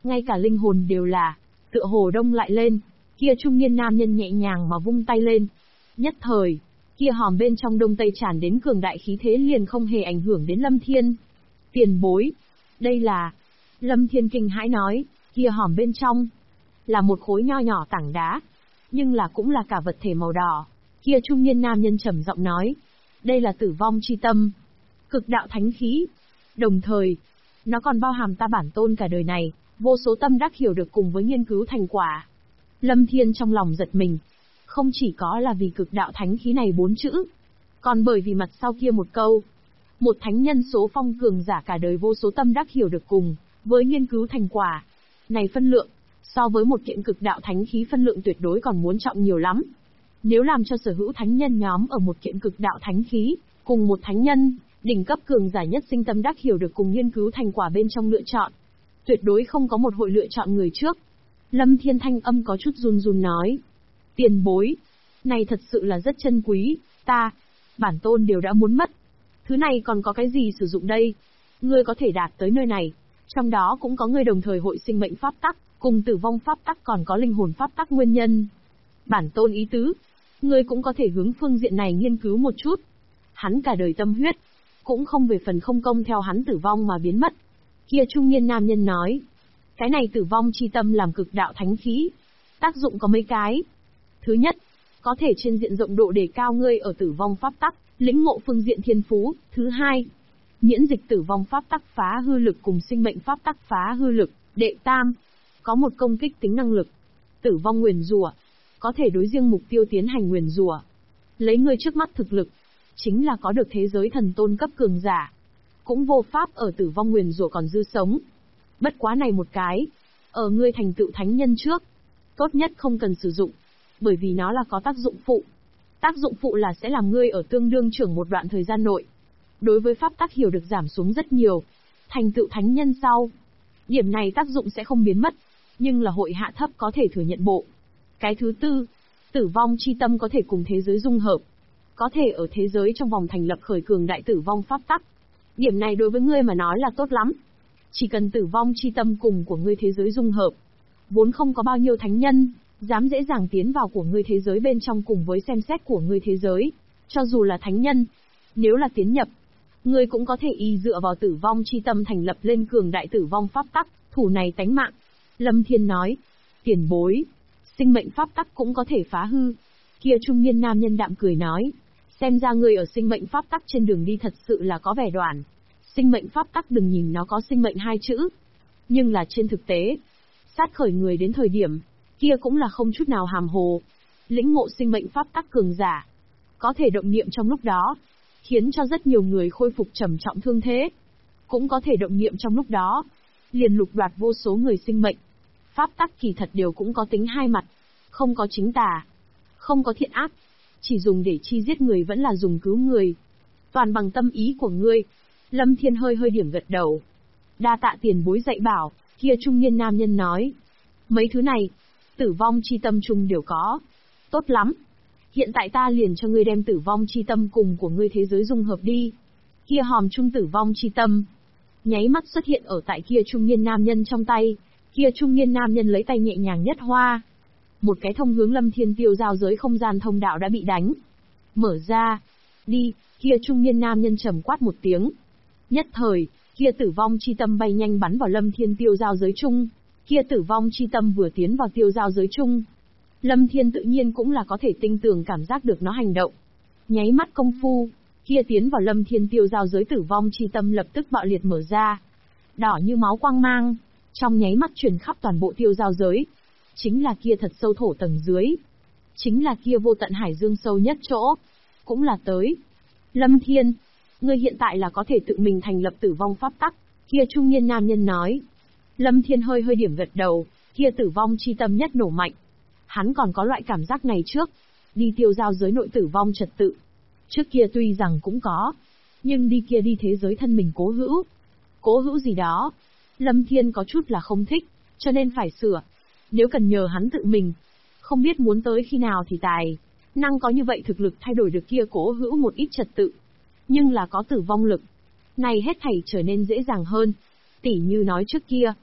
ngay cả linh hồn đều là, tựa hồ đông lại lên. Kia trung niên nam nhân nhẹ nhàng mà vung tay lên. Nhất thời, kia hòm bên trong đông tây tràn đến cường đại khí thế liền không hề ảnh hưởng đến Lâm Thiên. Tiền bối, đây là... Lâm Thiên kinh hãi nói, kia hòm bên trong là một khối nho nhỏ tảng đá, nhưng là cũng là cả vật thể màu đỏ. Kia trung niên nam nhân trầm giọng nói, đây là tử vong chi tâm, cực đạo thánh khí. Đồng thời, nó còn bao hàm ta bản tôn cả đời này, vô số tâm đắc hiểu được cùng với nghiên cứu thành quả. Lâm Thiên trong lòng giật mình, không chỉ có là vì cực đạo thánh khí này 4 chữ, còn bởi vì mặt sau kia một câu. Một thánh nhân số phong cường giả cả đời vô số tâm đắc hiểu được cùng với nghiên cứu thành quả. Này phân lượng, so với một kiện cực đạo thánh khí phân lượng tuyệt đối còn muốn trọng nhiều lắm. Nếu làm cho sở hữu thánh nhân nhóm ở một kiện cực đạo thánh khí, cùng một thánh nhân, đỉnh cấp cường giả nhất sinh tâm đắc hiểu được cùng nghiên cứu thành quả bên trong lựa chọn, tuyệt đối không có một hội lựa chọn người trước. Lâm Thiên thanh âm có chút run run nói, tiền bối, này thật sự là rất chân quý, bản tôn đều đã muốn mất. Thứ này còn có cái gì sử dụng đây? Ngươi có thể đạt tới nơi này, trong đó cũng có ngươi đồng thời hội sinh mệnh pháp tắc, cùng tử vong pháp tắc còn có linh hồn pháp tắc nguyên nhân. Bản tôn ý tứ, ngươi cũng có thể hướng phương diện này nghiên cứu một chút. Hắn cả đời tâm huyết, cũng không về phần không công theo hắn tử vong mà biến mất. Kia trung niên nam nhân nói, cái này tử vong chi tâm làm cực đạo thánh khí, tác dụng có mấy cái. Thứ nhất, có thể trên diện rộng độ đề cao ngươi ở tử vong pháp tắc, lĩnh ngộ phương diện thiên phú. Thứ hai, miễn dịch tử vong pháp tắc phá hư lực cùng sinh mệnh pháp tắc phá hư lực. Đệ tam, có một công kích tính năng lực, tử vong nguyền rủa, có thể đối riêng mục tiêu tiến hành nguyền rủa. Lấy ngươi trước mắt thực lực, chính là có được thế giới thần tôn cấp cường giả, cũng vô pháp ở tử vong nguyền rủa còn dư sống. Bất quá này một cái, ở ngươi thành tựu thánh nhân trước, tốt nhất không cần sử dụng, bởi vì nó là có tác dụng phụ. Tác dụng phụ là sẽ làm ngươi ở tương đương trưởng một đoạn thời gian nội, đối với pháp tắc hiểu được giảm xuống rất nhiều. Thành tựu thánh nhân sau, điểm này tác dụng sẽ không biến mất, nhưng là hội hạ thấp có thể thừa nhận bộ. Cái thứ tư, tử vong chi tâm có thể cùng thế giới dung hợp, có thể ở thế giới trong vòng thành lập khởi cường đại tử vong pháp tắc. Điểm này đối với ngươi mà nói là tốt lắm. Chỉ cần tử vong chi tâm cùng của ngươi thế giới dung hợp, vốn không có bao nhiêu thánh nhân dám dễ dàng tiến vào của ngươi thế giới bên trong cùng với xem xét của ngươi thế giới. Cho dù là thánh nhân, nếu là tiến nhập, ngươi cũng có thể y dựa vào tử vong chi tâm thành lập lên cường đại tử vong pháp tắc, thủ này tánh mạng. Lâm Thiên nói, tiền bối, sinh mệnh pháp tắc cũng có thể phá hư. Kia trung niên nam nhân đạm cười nói, xem ra ngươi ở sinh mệnh pháp tắc trên đường đi thật sự là có vẻ đoản. Sinh mệnh pháp tắc đừng nhìn nó có sinh mệnh 2 chữ, nhưng là trên thực tế, sát khởi người đến thời điểm kia cũng là không chút nào hàm hồ. Lĩnh ngộ sinh mệnh pháp tắc cường giả, có thể động niệm trong lúc đó, khiến cho rất nhiều người khôi phục trầm trọng thương thế. Cũng có thể động niệm trong lúc đó, liền lục đoạt vô số người sinh mệnh. Pháp tắc kỳ thật đều cũng có tính hai mặt, không có chính tà, không có thiện ác, chỉ dùng để chi giết người vẫn là dùng cứu người. Toàn bằng tâm ý của ngươi. Lâm Thiên hơi điểm gật đầu. Đa tạ tiền bối dạy bảo. Kia trung niên nam nhân nói, mấy thứ này, tử vong chi tâm chung đều có. Tốt lắm. Hiện tại ta liền cho ngươi đem tử vong chi tâm cùng của ngươi thế giới dung hợp đi. Kia hòm chung tử vong chi tâm nháy mắt xuất hiện ở tại kia trung niên nam nhân trong tay. Kia trung niên nam nhân lấy tay nhẹ nhàng nhất hoa, một cái thông hướng Lâm Thiên tiêu giao giới không gian thông đạo đã bị đánh mở ra. Đi. Kia trung niên nam nhân trầm quát một tiếng. Nhất thời, kia tử vong chi tâm bay nhanh bắn vào Lâm Thiên tiêu giao giới chung. Kia tử vong chi tâm vừa tiến vào tiêu giao giới chung, Lâm Thiên tự nhiên cũng là có thể tinh tường cảm giác được nó hành động. Nháy mắt công phu, kia tiến vào Lâm Thiên tiêu giao giới tử vong chi tâm lập tức bạo liệt mở ra. Đỏ như máu quang mang, trong nháy mắt truyền khắp toàn bộ tiêu giao giới. Chính là kia thật sâu thổ tầng dưới. Chính là kia vô tận hải dương sâu nhất chỗ. Cũng là tới. Lâm Thiên, ngươi hiện tại là có thể tự mình thành lập tử vong pháp tắc. Kia trung niên nam nhân nói. Lâm Thiên hơi điểm gật đầu, kia tử vong chi tâm nhất nổ mạnh. Hắn còn có loại cảm giác này trước. Đi tiêu giao giới nội tử vong trật tự. Trước kia tuy rằng cũng có, nhưng đi kia đi thế giới thân mình cố hữu. Cố hữu gì đó, Lâm Thiên có chút là không thích, cho nên phải sửa. Nếu cần nhờ hắn tự mình, không biết muốn tới khi nào thì tài năng có như vậy thực lực thay đổi được kia cố hữu một ít trật tự. Nhưng là có tử vong lực, này hết thảy trở nên dễ dàng hơn. Tỉ như nói trước kia,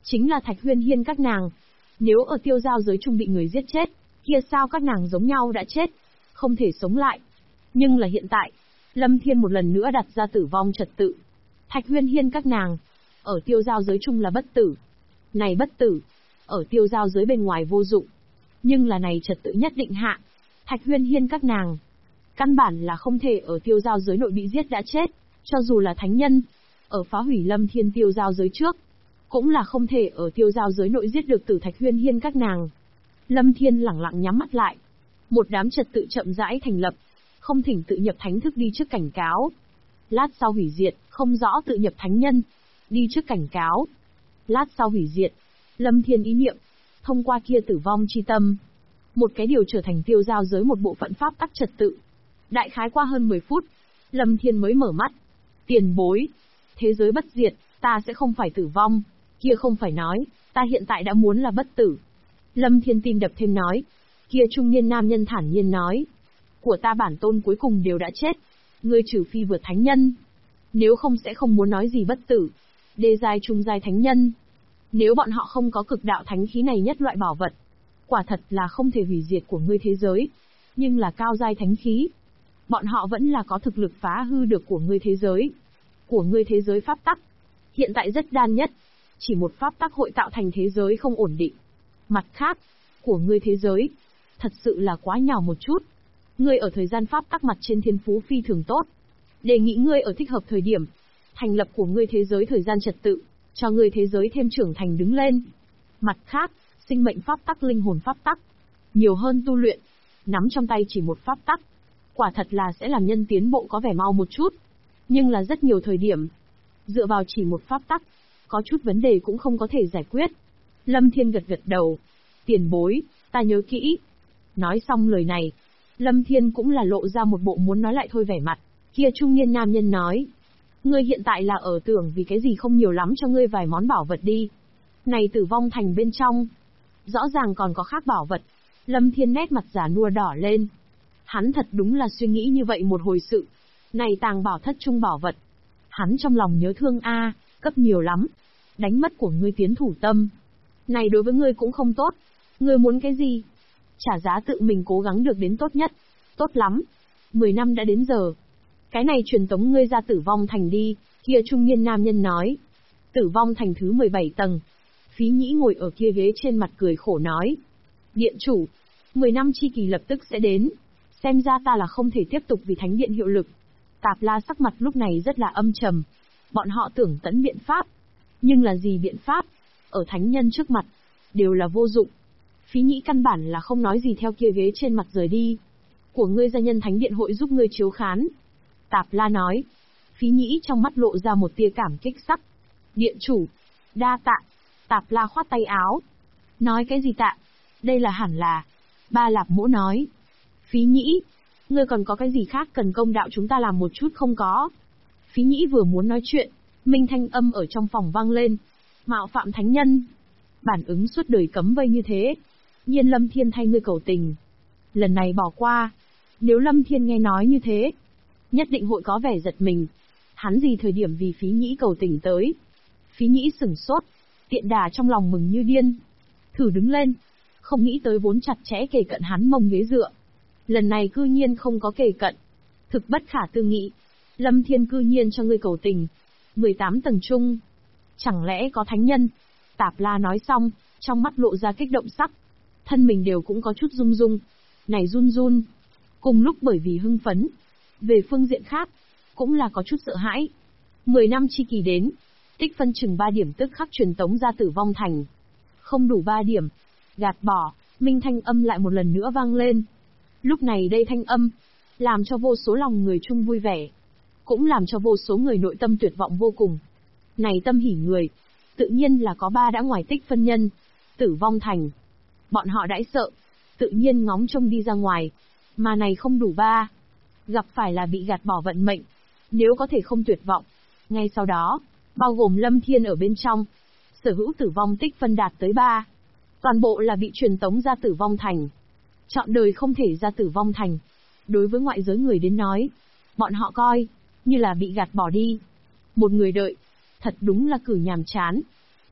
chính là Thạch Huyên Hiên các nàng. Nếu ở tiêu giao giới chung bị người giết chết, kia sao các nàng giống nhau đã chết, không thể sống lại. Nhưng là hiện tại, Lâm Thiên một lần nữa đặt ra tử vong trật tự. Thạch Huyên Hiên các nàng, ở tiêu giao giới chung là bất tử. Này bất tử, ở tiêu giao giới bên ngoài vô dụng. Nhưng là này trật tự nhất định hạ. Thạch Huyên Hiên các nàng, căn bản là không thể ở tiêu giao giới nội bị giết đã chết, cho dù là thánh nhân, ở phá hủy Lâm Thiên tiêu giao giới trước, cũng là không thể ở tiêu giao giới nội giết được Tử Thạch Huyên Hiên các nàng. Lâm Thiên lẳng lặng nhắm mắt lại. Một đám trật tự chậm rãi thành lập, không thỉnh tự nhập thánh thức đi trước cảnh cáo. Lát sau hủy diệt, không rõ tự nhập thánh nhân, đi trước cảnh cáo. Lát sau hủy diệt, Lâm Thiên ý niệm, thông qua kia tử vong chi tâm. Một cái điều trở thành tiêu giao giới một bộ phận pháp tắc trật tự. Đại khái qua hơn 10 phút, Lâm Thiên mới mở mắt. Tiền bối, thế giới bất diệt, ta sẽ không phải tử vong, kia không phải nói, ta hiện tại đã muốn là bất tử. Lâm Thiên tim đập thêm nói, kia trung niên nam nhân thản nhiên nói, của ta bản tôn cuối cùng đều đã chết, ngươi trừ phi vượt thánh nhân, nếu không sẽ không muốn nói gì bất tử. Đê giai trung giai thánh nhân, nếu bọn họ không có cực đạo thánh khí này nhất loại bảo vật, quả thật là không thể hủy diệt của ngươi thế giới, nhưng là cao giai thánh khí, bọn họ vẫn là có thực lực phá hư được của ngươi thế giới. Của ngươi thế giới pháp tắc, hiện tại rất đan nhất, chỉ một pháp tắc hội tạo thành thế giới không ổn định. Mặt khác, của ngươi thế giới, thật sự là quá nhỏ một chút. Ngươi ở thời gian pháp tắc mặt trên thiên phú phi thường tốt. Đề nghị ngươi ở thích hợp thời điểm, thành lập của ngươi thế giới thời gian trật tự, cho ngươi thế giới thêm trưởng thành đứng lên. Mặt khác, sinh mệnh pháp tắc linh hồn pháp tắc, nhiều hơn tu luyện, nắm trong tay chỉ một pháp tắc, quả thật là sẽ làm nhân tiến bộ có vẻ mau một chút. Nhưng là rất nhiều thời điểm, dựa vào chỉ một pháp tắc, có chút vấn đề cũng không có thể giải quyết. Lâm Thiên gật gật đầu. Tiền bối, ta nhớ kỹ. Nói xong lời này, Lâm Thiên cũng là lộ ra một bộ muốn nói lại thôi vẻ mặt. Kia trung niên nam nhân nói, ngươi hiện tại là ở tưởng vì cái gì không nhiều lắm cho ngươi vài món bảo vật đi. Này tử vong thành bên trong, rõ ràng còn có khác bảo vật. Lâm Thiên nét mặt giả nua đỏ lên. Hắn thật đúng là suy nghĩ như vậy một hồi sự. Này tàng bảo thất trung bảo vật, hắn trong lòng nhớ thương a, cấp nhiều lắm. Đánh mất của ngươi tiến thủ tâm, này đối với ngươi cũng không tốt. Ngươi muốn cái gì? Trả giá tự mình cố gắng được đến tốt nhất. Tốt lắm. 10 năm đã đến giờ. Cái này truyền tống ngươi ra tử vong thành đi, kia trung niên nam nhân nói. Tử vong thành thứ 17 tầng. Phí Nhĩ ngồi ở kia ghế trên mặt cười khổ nói. Điện chủ, 10 năm chi kỳ lập tức sẽ đến. Xem ra ta là không thể tiếp tục vì thánh điện hiệu lực. Tạp La sắc mặt lúc này rất là âm trầm. Bọn họ tưởng tẫn biện pháp. Nhưng là gì biện pháp? Ở thánh nhân trước mặt, đều là vô dụng. Phí Nhĩ căn bản là không nói gì theo kia ghế trên mặt rời đi. Của ngươi gia nhân thánh điện hội giúp ngươi chiếu khán. Tạp La nói. Phí Nhĩ trong mắt lộ ra một tia cảm kích sắc. Điện chủ, đa tạ. Tạp La khoát tay áo. Nói cái gì tạ? Đây là hẳn là. Ba Lạp Mỗ nói. Phí Nhĩ, ngươi còn có cái gì khác cần công đạo chúng ta làm một chút không có? Phí Nhĩ vừa muốn nói chuyện, minh thanh âm ở trong phòng vang lên. Mạo phạm thánh nhân. Bản ứng suốt đời cấm vây như thế. Nhiên Lâm Thiên thay ngươi cầu tình. Lần này bỏ qua. Nếu Lâm Thiên nghe nói như thế, nhất định hội có vẻ giật mình. Hắn gì thời điểm vì Phí Nhĩ cầu tình tới. Phí Nhĩ sửng sốt, tiện đà trong lòng mừng như điên. Thử đứng lên, không nghĩ tới vốn chặt chẽ kề cận hắn mông ghế dựa. Lần này cư nhiên không có kề cận. Thực bất khả tư nghị. Lâm Thiên cư nhiên cho ngươi cầu tình. 18 tầng trung. Chẳng lẽ có thánh nhân? Tạp La nói xong, trong mắt lộ ra kích động sắc. Thân mình đều cũng có chút rung rung. Này run run. Cùng lúc bởi vì hưng phấn. Về phương diện khác, cũng là có chút sợ hãi. 10 năm chi kỳ đến. Tích phân chừng 3 điểm tức khắc truyền tống ra tử vong thành. Không đủ 3 điểm. Gạt bỏ, minh thanh âm lại một lần nữa vang lên. Lúc này đây thanh âm, làm cho vô số lòng người chung vui vẻ. Cũng làm cho vô số người nội tâm tuyệt vọng vô cùng. Này tâm hỉ người, tự nhiên là có 3 đã ngoài tích phân nhân. Tử vong thành. Bọn họ đãi sợ, tự nhiên ngóng trông đi ra ngoài. Mà này không đủ 3. Gặp phải là bị gạt bỏ vận mệnh. Nếu có thể không tuyệt vọng. Ngay sau đó, bao gồm Lâm Thiên ở bên trong, sở hữu tử vong tích phân đạt tới 3. Toàn bộ là bị truyền tống ra tử vong thành. Chọn đời không thể ra tử vong thành. Đối với ngoại giới người đến nói, bọn họ coi như là bị gạt bỏ đi. Một người đợi, thật đúng là cử nhàm chán.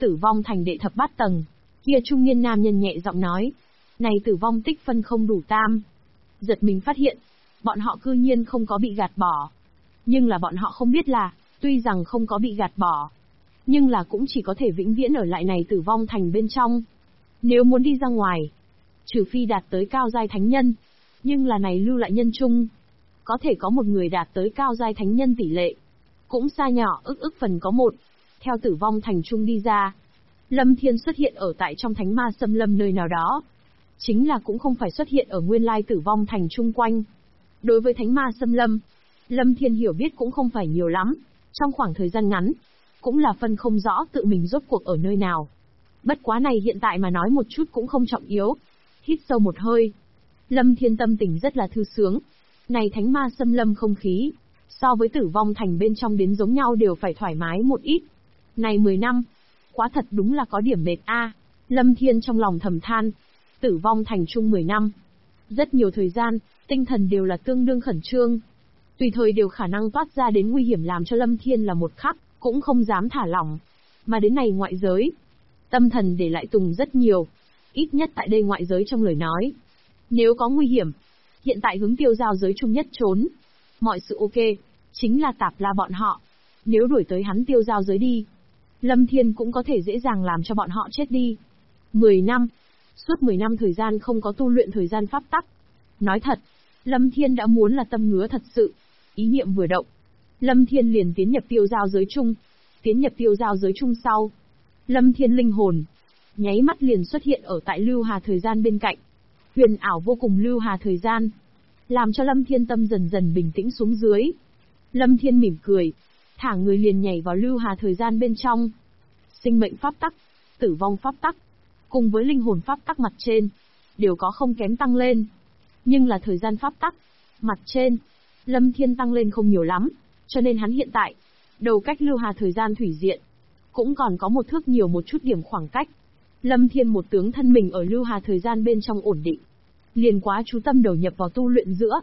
Tử vong thành đệ thập bát tầng. Kia trung niên nam nhân nhẹ giọng nói. Này tử vong tích phân không đủ tam. Giật mình phát hiện, bọn họ cư nhiên không có bị gạt bỏ. Nhưng là bọn họ không biết là, tuy rằng không có bị gạt bỏ, nhưng là cũng chỉ có thể vĩnh viễn ở lại này tử vong thành bên trong. Nếu muốn đi ra ngoài, trừ phi đạt tới cao giai thánh nhân, nhưng là này lưu lại nhân chung, có thể có một người đạt tới cao giai thánh nhân tỷ lệ, cũng xa nhỏ ức phần có một. Theo tử vong thành trung đi ra, Lâm Thiên xuất hiện ở tại trong thánh ma xâm lâm nơi nào đó. Chính là cũng không phải xuất hiện ở nguyên lai tử vong thành chung quanh. Đối với thánh ma xâm lâm, Lâm Thiên hiểu biết cũng không phải nhiều lắm, trong khoảng thời gian ngắn, cũng là phân không rõ tự mình rốt cuộc ở nơi nào. Bất quá này hiện tại mà nói một chút cũng không trọng yếu. Hít sâu một hơi, Lâm Thiên tâm tình rất là thư sướng. Này thánh ma xâm lâm không khí, so với tử vong thành bên trong đến giống nhau đều phải thoải mái một ít. Này 10 năm, quá thật đúng là có điểm mệt a. Lâm Thiên trong lòng thầm than, tử vong thành chung 10 năm. Rất nhiều thời gian, tinh thần đều là tương đương khẩn trương. Tùy thời đều khả năng toát ra đến nguy hiểm làm cho Lâm Thiên là một khắc, cũng không dám thả lỏng. Mà đến này ngoại giới, tâm thần để lại tùng rất nhiều. Ít nhất tại đây ngoại giới trong lời nói. Nếu có nguy hiểm, hiện tại hướng tiêu giao giới chung nhất trốn. Mọi sự ok, chính là Tạp La bọn họ. Nếu đuổi tới hắn tiêu giao giới đi, Lâm Thiên cũng có thể dễ dàng làm cho bọn họ chết đi. 10 năm. Suốt 10 năm thời gian không có tu luyện thời gian pháp tắc. Nói thật, Lâm Thiên đã muốn là tâm ngứa thật sự. Ý niệm vừa động, Lâm Thiên liền tiến nhập tiêu giao giới chung. Tiến nhập tiêu giao giới chung sau, Lâm Thiên linh hồn nháy mắt liền xuất hiện ở tại lưu hà thời gian bên cạnh. Huyền ảo vô cùng lưu hà thời gian, làm cho Lâm Thiên tâm dần dần bình tĩnh xuống dưới. Lâm Thiên mỉm cười, thả người liền nhảy vào lưu hà thời gian bên trong. Sinh mệnh pháp tắc, tử vong pháp tắc, cùng với linh hồn pháp tắc mặt trên, đều có không kém tăng lên. Nhưng là thời gian pháp tắc, mặt trên, Lâm Thiên tăng lên không nhiều lắm, cho nên hắn hiện tại, đầu cách lưu hà thời gian thủy diện, cũng còn có một thước nhiều một chút điểm khoảng cách. Lâm Thiên một tướng thân mình ở lưu hà thời gian bên trong ổn định. Liền quá chú tâm đầu nhập vào tu luyện giữa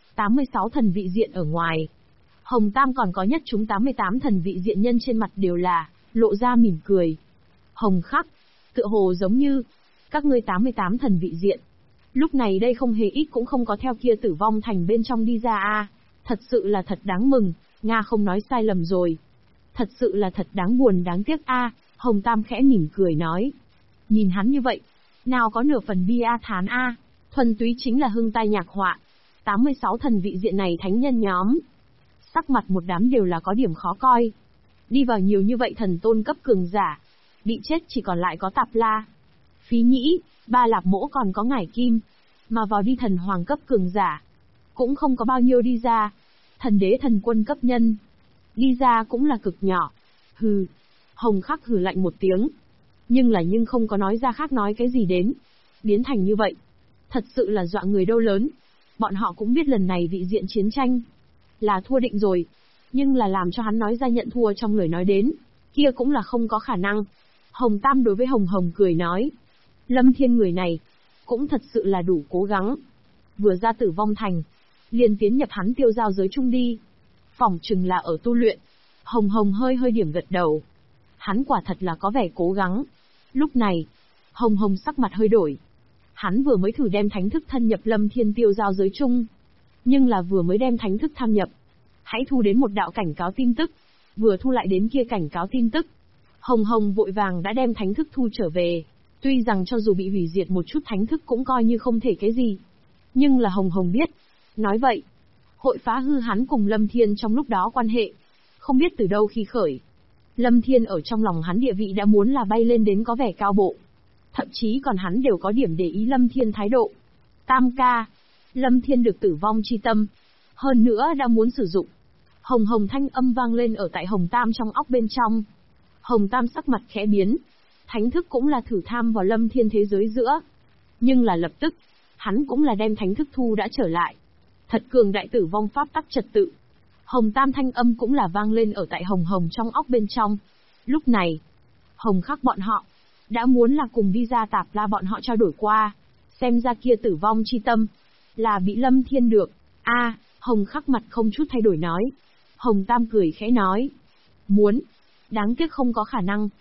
86 thần vị diện ở ngoài. Hồng Tam còn có nhất chúng 88 thần vị diện nhân trên mặt đều là lộ ra mỉm cười. Hồng Khắc, tựa hồ giống như các ngươi 88 thần vị diện. Lúc này đây không hề ít cũng không có theo kia tử vong thành bên trong đi ra a. Thật sự là thật đáng mừng, Nga không nói sai lầm rồi. Thật sự là thật đáng buồn đáng tiếc a. Hồng Tam khẽ mỉm cười nói. Nhìn hắn như vậy, nào có nửa phần bi a thán a, thuần túy chính là hưng tai nhạc họa. 86 thần vị diện này thánh nhân nhóm, sắc mặt một đám đều là có điểm khó coi. Đi vào nhiều như vậy thần tôn cấp cường giả, bị chết chỉ còn lại có Tạp La, Phí Nhĩ, Ba Lạp Mỗ còn có Ngải Kim, mà vào đi thần hoàng cấp cường giả, cũng không có bao nhiêu đi ra. Thần đế thần quân cấp nhân, đi ra cũng là cực nhỏ. Hừ. Hồng Khắc hừ lạnh một tiếng, nhưng không có nói ra khác nói cái gì đến. Biến thành như vậy, thật sự là dọa người đâu lớn. Bọn họ cũng biết lần này vị diện chiến tranh là thua định rồi, nhưng là làm cho hắn nói ra nhận thua trong lời nói đến, kia cũng là không có khả năng. Hồng Tam đối với Hồng Hồng cười nói, Lâm Thiên người này, cũng thật sự là đủ cố gắng. Vừa ra tử vong thành, liền tiến nhập hắn tiêu giao giới chung đi. Phỏng chừng là ở tu luyện. Hồng Hồng hơi điểm gật đầu. Hắn quả thật là có vẻ cố gắng. Lúc này, Hồng Hồng sắc mặt hơi đổi. Hắn vừa mới thử đem thánh thức thân nhập Lâm Thiên tiêu giao giới chung. Nhưng là vừa mới đem thánh thức tham nhập, hãy thu đến một đạo cảnh cáo tin tức. Vừa thu lại đến kia cảnh cáo tin tức, Hồng Hồng vội vàng đã đem thánh thức thu trở về. Tuy rằng cho dù bị hủy diệt một chút thánh thức cũng coi như không thể cái gì. Nhưng là Hồng Hồng biết. Nói vậy, hội phá hư hắn cùng Lâm Thiên trong lúc đó quan hệ. Không biết từ đâu khi khởi, Lâm Thiên ở trong lòng hắn địa vị đã muốn là bay lên đến có vẻ cao bộ. Thậm chí còn hắn đều có điểm để ý Lâm Thiên thái độ. Tam ca, Lâm Thiên được tử vong chi tâm. Hơn nữa đã muốn sử dụng. Hồng Hồng thanh âm vang lên ở tại Hồng Tam trong óc bên trong. Hồng Tam sắc mặt khẽ biến. Thánh thức cũng là thử tham vào Lâm Thiên thế giới giữa. Nhưng là lập tức, hắn cũng là đem thánh thức thu đã trở lại. Thật cường đại tử vong pháp tắc trật tự. Hồng Tam thanh âm cũng là vang lên ở tại Hồng Hồng trong óc bên trong. Lúc này, Hồng Khắc bọn họ đã muốn là cùng đi ra Tạp La bọn họ trao đổi qua. Xem ra kia tử vong chi tâm là bị Lâm Thiên được. Hồng Khắc mặt không chút thay đổi nói. Hồng Tam cười khẽ nói. Muốn. Đáng tiếc không có khả năng.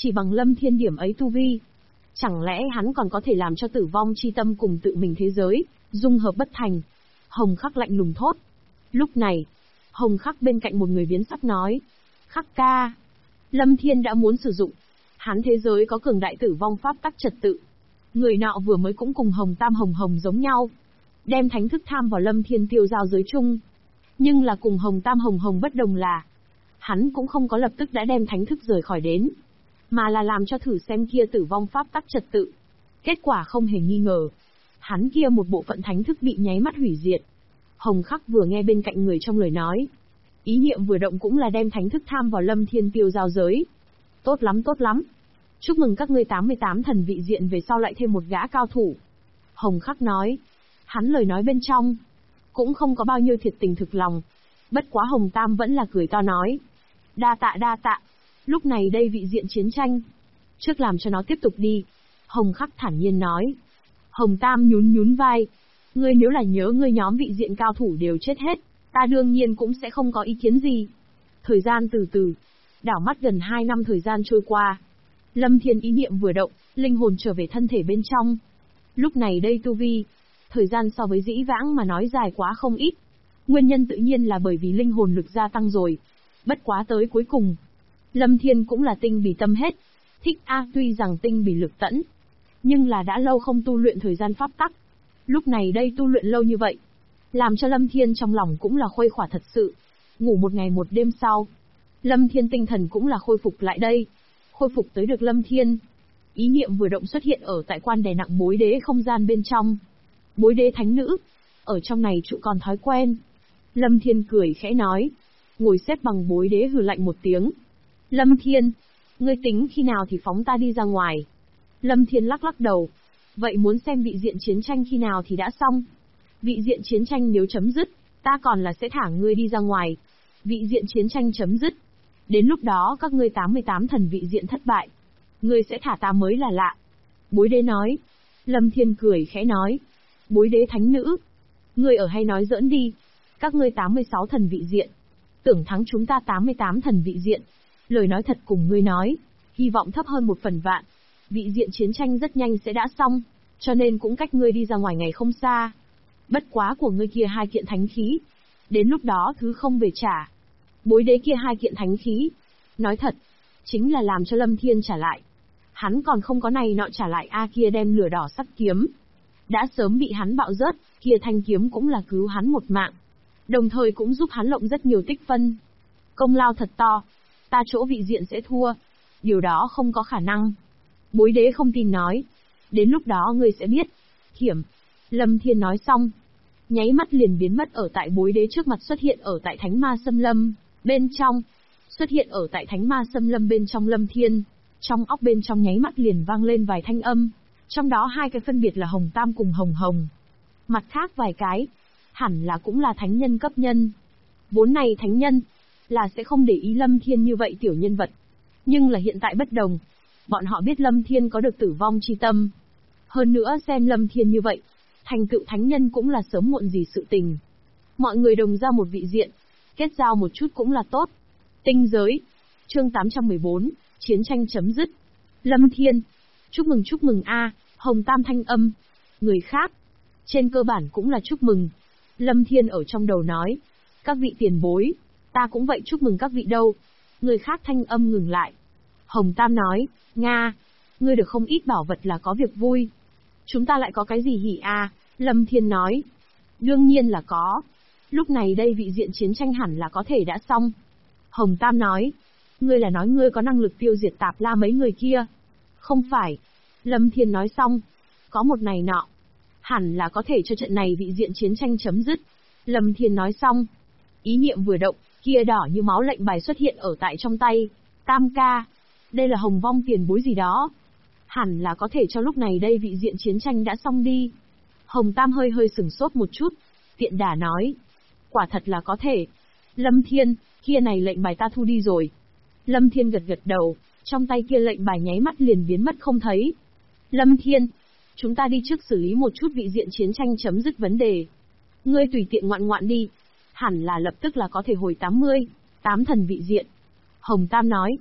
Chỉ bằng Lâm Thiên điểm ấy tu vi, chẳng lẽ hắn còn có thể làm cho tử vong chi tâm cùng tự mình thế giới dung hợp bất thành? Hồng Khắc lạnh lùng thốt. Lúc này, Hồng Khắc bên cạnh một người biến sắc nói. Khắc ca. Lâm Thiên đã muốn sử dụng. Hắn thế giới có cường đại tử vong pháp tắc trật tự. Người nọ vừa mới cũng cùng Hồng Tam Hồng giống nhau. Đem thánh thức tham vào Lâm Thiên tiêu giao giới chung. Nhưng là cùng Hồng Tam Hồng bất đồng là, hắn cũng không có lập tức đã đem thánh thức rời khỏi đến, mà là làm cho thử xem kia tử vong pháp tắc trật tự. Kết quả không hề nghi ngờ, hắn kia một bộ phận thánh thức bị nháy mắt hủy diệt. Hồng Khắc vừa nghe bên cạnh người trong lời nói, ý niệm vừa động cũng là đem thánh thức tham vào Lâm Thiên tiêu giao giới. Tốt lắm tốt lắm. Chúc mừng các ngươi 88 thần vị diện về sau lại thêm một gã cao thủ. Hồng Khắc nói. Hắn lời nói bên trong cũng không có bao nhiêu thiệt tình thực lòng. Bất quá Hồng Tam vẫn là cười to nói. Đa tạ. Lúc này đây vị diện chiến tranh, trước làm cho nó tiếp tục đi. Hồng Khắc thản nhiên nói. Hồng Tam nhún vai. Ngươi nếu là nhớ ngươi nhóm vị diện cao thủ đều chết hết, ta đương nhiên cũng sẽ không có ý kiến gì. Thời gian từ từ, đảo mắt gần 2 năm thời gian trôi qua. Lâm Thiên ý niệm vừa động, linh hồn trở về thân thể bên trong. Lúc này đây tu vi, thời gian so với dĩ vãng mà nói dài quá không ít. Nguyên nhân tự nhiên là bởi vì linh hồn lực gia tăng rồi. Bất quá tới cuối cùng, Lâm Thiên cũng là tinh bì tâm hết. Thích tuy rằng tinh bì lực tẫn, nhưng là đã lâu không tu luyện thời gian pháp tắc. Lúc này đây tu luyện lâu như vậy, làm cho Lâm Thiên trong lòng cũng là khuây khỏa thật sự. Ngủ một ngày một đêm sau, Lâm Thiên tinh thần cũng là khôi phục lại đây. Khôi phục tới được Lâm Thiên, ý niệm vừa động xuất hiện ở tại quan đè nặng bối đế không gian bên trong. Bối đế thánh nữ, ở trong này trụ còn thói quen. Lâm Thiên cười khẽ nói. Ngồi xếp bằng bối đế hừ lạnh một tiếng. Lâm Thiên, ngươi tính khi nào thì phóng ta đi ra ngoài? Lâm Thiên lắc đầu. Vậy muốn xem vị diện chiến tranh khi nào thì đã xong. Vị diện chiến tranh nếu chấm dứt, ta còn là sẽ thả ngươi đi ra ngoài. Vị diện chiến tranh chấm dứt, đến lúc đó các ngươi 88 thần vị diện thất bại, ngươi sẽ thả ta mới là lạ. Bối đế nói. Lâm Thiên cười khẽ nói. Bối đế thánh nữ, ngươi ở hay nói giỡn đi. Các ngươi 86 thần vị diện, tưởng thắng chúng ta 88 thần vị diện. Lời nói thật cùng ngươi nói, hy vọng thấp hơn 1/100000. Vị diện chiến tranh rất nhanh sẽ đã xong, cho nên cũng cách ngươi đi ra ngoài ngày không xa. Bất quá của ngươi kia 2 kiện thánh khí, đến lúc đó thứ không về trả. Bối đế kia 2 kiện thánh khí, nói thật, chính là làm cho Lâm Thiên trả lại. Hắn còn không có này nọ trả lại kia đem lửa đỏ sắc kiếm. Đã sớm bị hắn bạo rớt, kia thanh kiếm cũng là cứu hắn một mạng. Đồng thời cũng giúp hắn lộng rất nhiều tích phân. Công lao thật to, ta chỗ vị diện sẽ thua. Điều đó không có khả năng. Bối đế không tin nói. Đến lúc đó ngươi sẽ biết. Thiểm. Lâm Thiên nói xong, nháy mắt liền biến mất ở tại bối đế trước mặt, xuất hiện ở tại thánh ma xâm lâm bên trong. Xuất hiện ở tại thánh ma xâm lâm bên trong Lâm Thiên. Trong óc bên trong nháy mắt liền vang lên vài thanh âm. Trong đó 2 cái phân biệt là Hồng Tam cùng Hồng. Mặt khác vài cái, hẳn là cũng là thánh nhân cấp nhân. Vốn này thánh nhân, là sẽ không để ý Lâm Thiên như vậy tiểu nhân vật. Nhưng là hiện tại bất đồng. Bọn họ biết Lâm Thiên có được tử vong chi tâm. Hơn nữa xem Lâm Thiên như vậy, thành tựu thánh nhân cũng là sớm muộn gì sự tình. Mọi người đồng ra một vị diện, kết giao một chút cũng là tốt. Tinh giới. Chương 814, chiến tranh chấm dứt. Lâm Thiên. Chúc mừng Hồng Tam thanh âm. Người khác, trên cơ bản cũng là chúc mừng. Lâm Thiên ở trong đầu nói. Các vị tiền bối, ta cũng vậy chúc mừng các vị đâu. Người khác thanh âm ngừng lại. Hồng Tam nói, Nga, ngươi được không ít bảo vật là có việc vui. Chúng ta lại có cái gì hỉ Lâm Thiên nói. Đương nhiên là có. Lúc này đây vị diện chiến tranh hẳn là có thể đã xong. Hồng Tam nói. Ngươi là nói ngươi có năng lực tiêu diệt Tạp La mấy người kia? Không phải. Lâm Thiên nói xong. Có một này nọ, hẳn là có thể cho trận này vị diện chiến tranh chấm dứt. Lâm Thiên nói xong. Ý niệm vừa động, kia đỏ như máu lệnh bài xuất hiện ở tại trong tay. Tam ca. Đây là Hồng Vong tiền bối gì đó. Hẳn là có thể cho lúc này đây vị diện chiến tranh đã xong đi. Hồng Tam hơi sửng sốt một chút. Tiện đà nói. Quả thật là có thể. Lâm Thiên, kia này lệnh bài ta thu đi rồi. Lâm Thiên gật đầu, trong tay kia lệnh bài nháy mắt liền biến mất không thấy. Lâm Thiên, chúng ta đi trước xử lý một chút vị diện chiến tranh chấm dứt vấn đề. Ngươi tùy tiện ngoạn đi. Hẳn là lập tức là có thể hồi 88 thần vị diện. Hồng Tam nói.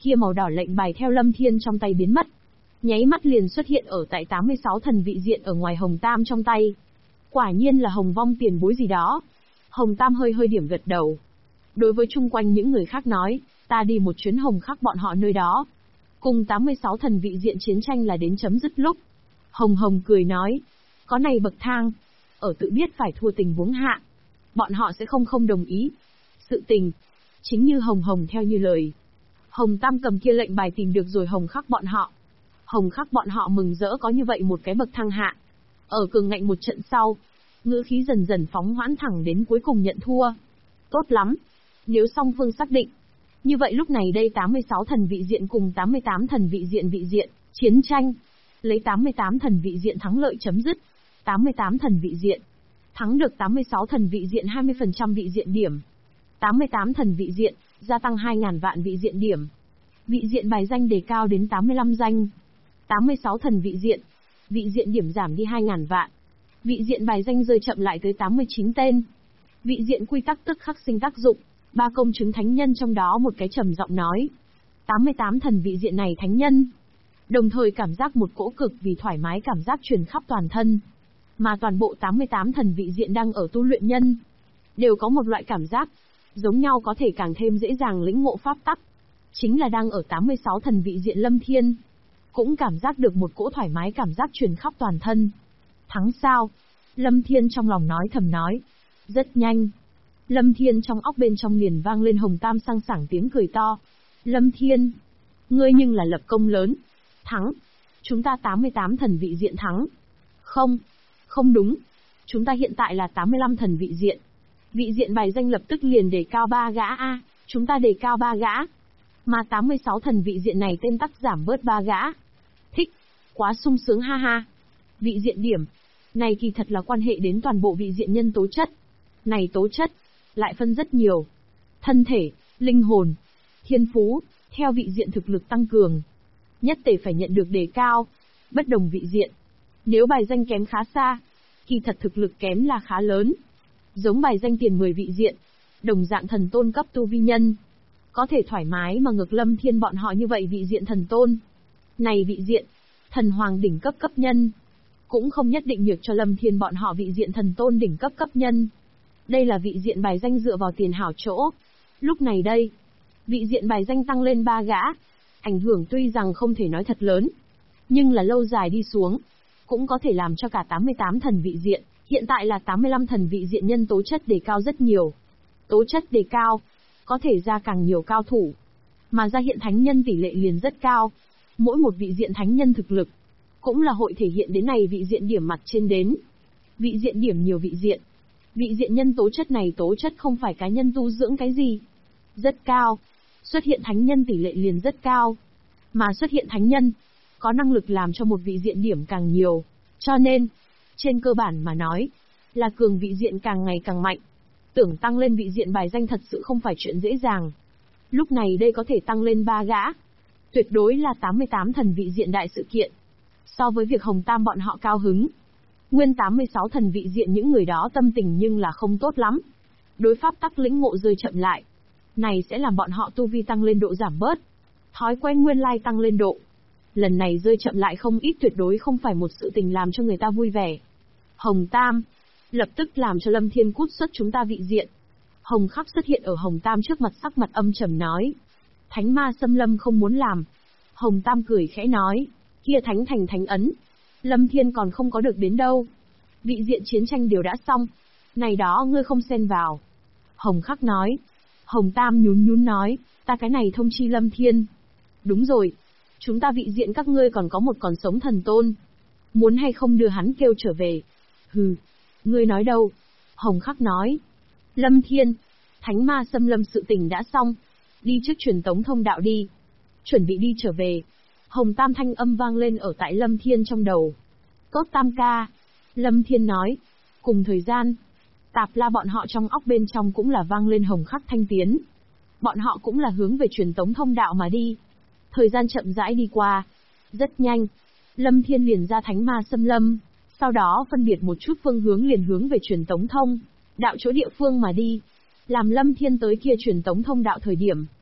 kia màu đỏ lệnh bài theo Lâm Thiên trong tay biến mất. Nháy mắt liền xuất hiện ở tại 86 thần vị diện ở ngoài Hồng Tam trong tay. Quả nhiên là Hồng Vong tiền bối gì đó. Hồng Tam hơi hơi điểm gật đầu. Đối với chung quanh những người khác nói, ta đi một chuyến Hồng Khắc bọn họ nơi đó. Cùng 86 thần vị diện chiến tranh là đến chấm dứt lúc. Hồng Hồng cười nói, có này bậc thang, ở tự biết phải thua tình huống hạ. Bọn họ sẽ không đồng ý. Sự tình, chính như Hồng Hồng theo như lời. Hồng Tam cầm kia lệnh bài tìm được rồi Hồng Khắc bọn họ. Hồng Khắc bọn họ mừng rỡ có như vậy một cái bậc thang hạ. Ở cường ngạnh một trận sau, ngữ khí dần dần phóng hoãn thẳng đến cuối cùng nhận thua. Tốt lắm. Nếu song phương xác định, như vậy lúc này đây 86 thần vị diện cùng 88 thần vị diện, chiến tranh. Lấy 88 thần vị diện thắng lợi chấm dứt. 88 thần vị diện. Thắng được 86 thần vị diện 20% vị diện điểm. 88 thần vị diện, gia tăng 2.000 vạn vị diện điểm. Vị diện bài danh đề cao đến 85 danh. 86 thần vị diện điểm giảm đi 2.000 vạn. Vị diện bài danh rơi chậm lại tới 89 tên. Vị diện quy tắc tức khắc sinh tác dụng, ba công chứng thánh nhân trong đó một cái trầm giọng nói. 88 thần vị diện này thánh nhân. Đồng thời cảm giác một cỗ cực vì thoải mái cảm giác truyền khắp toàn thân. Mà toàn bộ 88 thần vị diện đang ở tu luyện nhân. Đều có một loại cảm giác, giống nhau có thể càng thêm dễ dàng lĩnh ngộ pháp tắc. Chính là đang ở 86 thần vị diện Lâm Thiên. Cũng cảm giác được một cỗ thoải mái cảm giác truyền khắp toàn thân. Thắng sao? Lâm Thiên trong lòng nói thầm nói. Rất nhanh. Lâm Thiên trong óc bên trong liền vang lên Hồng Tam sang sảng tiếng cười to. Lâm Thiên, ngươi nhưng là lập công lớn. Thắng. Chúng ta 88 thần vị diện thắng. Không đúng. Chúng ta hiện tại là 85 thần vị diện. Vị diện bài danh lập tức liền đề cao 3 gã a, chúng ta đề cao 3 gã. Mà 86 thần vị diện này tên tắc giảm bớt 3 gã. Thích, quá sung sướng ha ha. Vị diện điểm, này kỳ thật là quan hệ đến toàn bộ vị diện nhân tố chất. Này tố chất, lại phân rất nhiều. Thân thể, linh hồn, thiên phú, theo vị diện thực lực tăng cường. Nhất tề phải nhận được đề cao. Bất đồng vị diện. Nếu bài danh kém khá xa, kỳ thật thực lực kém là khá lớn. Giống bài danh tiền 10 vị diện, đồng dạng thần tôn cấp tu vi nhân. Có thể thoải mái mà ngược Lâm Thiên bọn họ như vậy vị diện thần tôn. Này vị diện, thần hoàng đỉnh cấp cấp nhân. Cũng không nhất định nhược cho Lâm Thiên bọn họ vị diện thần tôn đỉnh cấp cấp nhân. Đây là vị diện bài danh dựa vào tiền hảo chỗ. Lúc này đây, vị diện bài danh tăng lên 3 gã. Ảnh hưởng tuy rằng không thể nói thật lớn, nhưng là lâu dài đi xuống, cũng có thể làm cho cả 88 thần vị diện, hiện tại là 85 thần vị diện nhân tố chất đề cao rất nhiều. Tố chất đề cao, có thể ra càng nhiều cao thủ. Mà ra hiện thánh nhân tỷ lệ liền rất cao. Mỗi một vị diện thánh nhân thực lực, cũng là hội thể hiện đến này vị diện điểm mặt trên đến. Vị diện điểm nhiều vị diện. Vị diện nhân tố chất này tố chất không phải cá nhân tu dưỡng cái gì. Rất cao. Xuất hiện thánh nhân tỷ lệ liền rất cao. Mà xuất hiện thánh nhân, có năng lực làm cho một vị diện điểm càng nhiều. Cho nên, trên cơ bản mà nói, là cường vị diện càng ngày càng mạnh. Tưởng tăng lên vị diện bài danh thật sự không phải chuyện dễ dàng. Lúc này đây có thể tăng lên 3 gã. Tuyệt đối là 88 thần vị diện đại sự kiện. So với việc Hồng Tam bọn họ cao hứng. Nguyên 86 thần vị diện những người đó tâm tình nhưng là không tốt lắm. Đối pháp tắc lĩnh ngộ rơi chậm lại. Này sẽ làm bọn họ tu vi tăng lên độ giảm bớt. Thói quen nguyên lai tăng lên độ. Lần này rơi chậm lại không ít tuyệt đối không phải một sự tình làm cho người ta vui vẻ. Hồng Tam, lập tức làm cho Lâm Thiên cút xuất chúng ta vị diện. Hồng Khắc xuất hiện ở Hồng Tam trước mặt sắc mặt âm trầm nói. Thánh ma xâm lâm không muốn làm. Hồng Tam cười khẽ nói. Kia thánh thành thánh ấn. Lâm Thiên còn không có được đến đâu. Vị diện chiến tranh đều đã xong. Này đó ngươi không xen vào. Hồng Khắc nói. Hồng Tam nhún nhún nói. Ta cái này thông chi Lâm Thiên. Đúng rồi. Chúng ta vị diện các ngươi còn có một còn sống thần tôn. Muốn hay không đưa hắn kêu trở về. Hừ. Ngươi nói đâu? Hồng Khắc nói. Lâm Thiên. Thánh ma xâm lâm sự tình đã xong. Đi trước truyền tống thông đạo đi. Chuẩn bị đi trở về. Hồng Tam thanh âm vang lên ở tại Lâm Thiên trong đầu. Tốt Tam ca. Lâm Thiên nói. Cùng thời gian, Tạp La bọn họ trong óc bên trong cũng là vang lên Hồng Khắc thanh tiến. Bọn họ cũng là hướng về truyền tống thông đạo mà đi. Thời gian chậm rãi đi qua. Rất nhanh. Lâm Thiên liền ra thánh ma xâm lâm. Sau đó phân biệt một chút phương hướng liền hướng về truyền tống thông đạo chỗ địa phương mà đi. Làm Lâm Thiên tới kia truyền tống thông đạo thời điểm.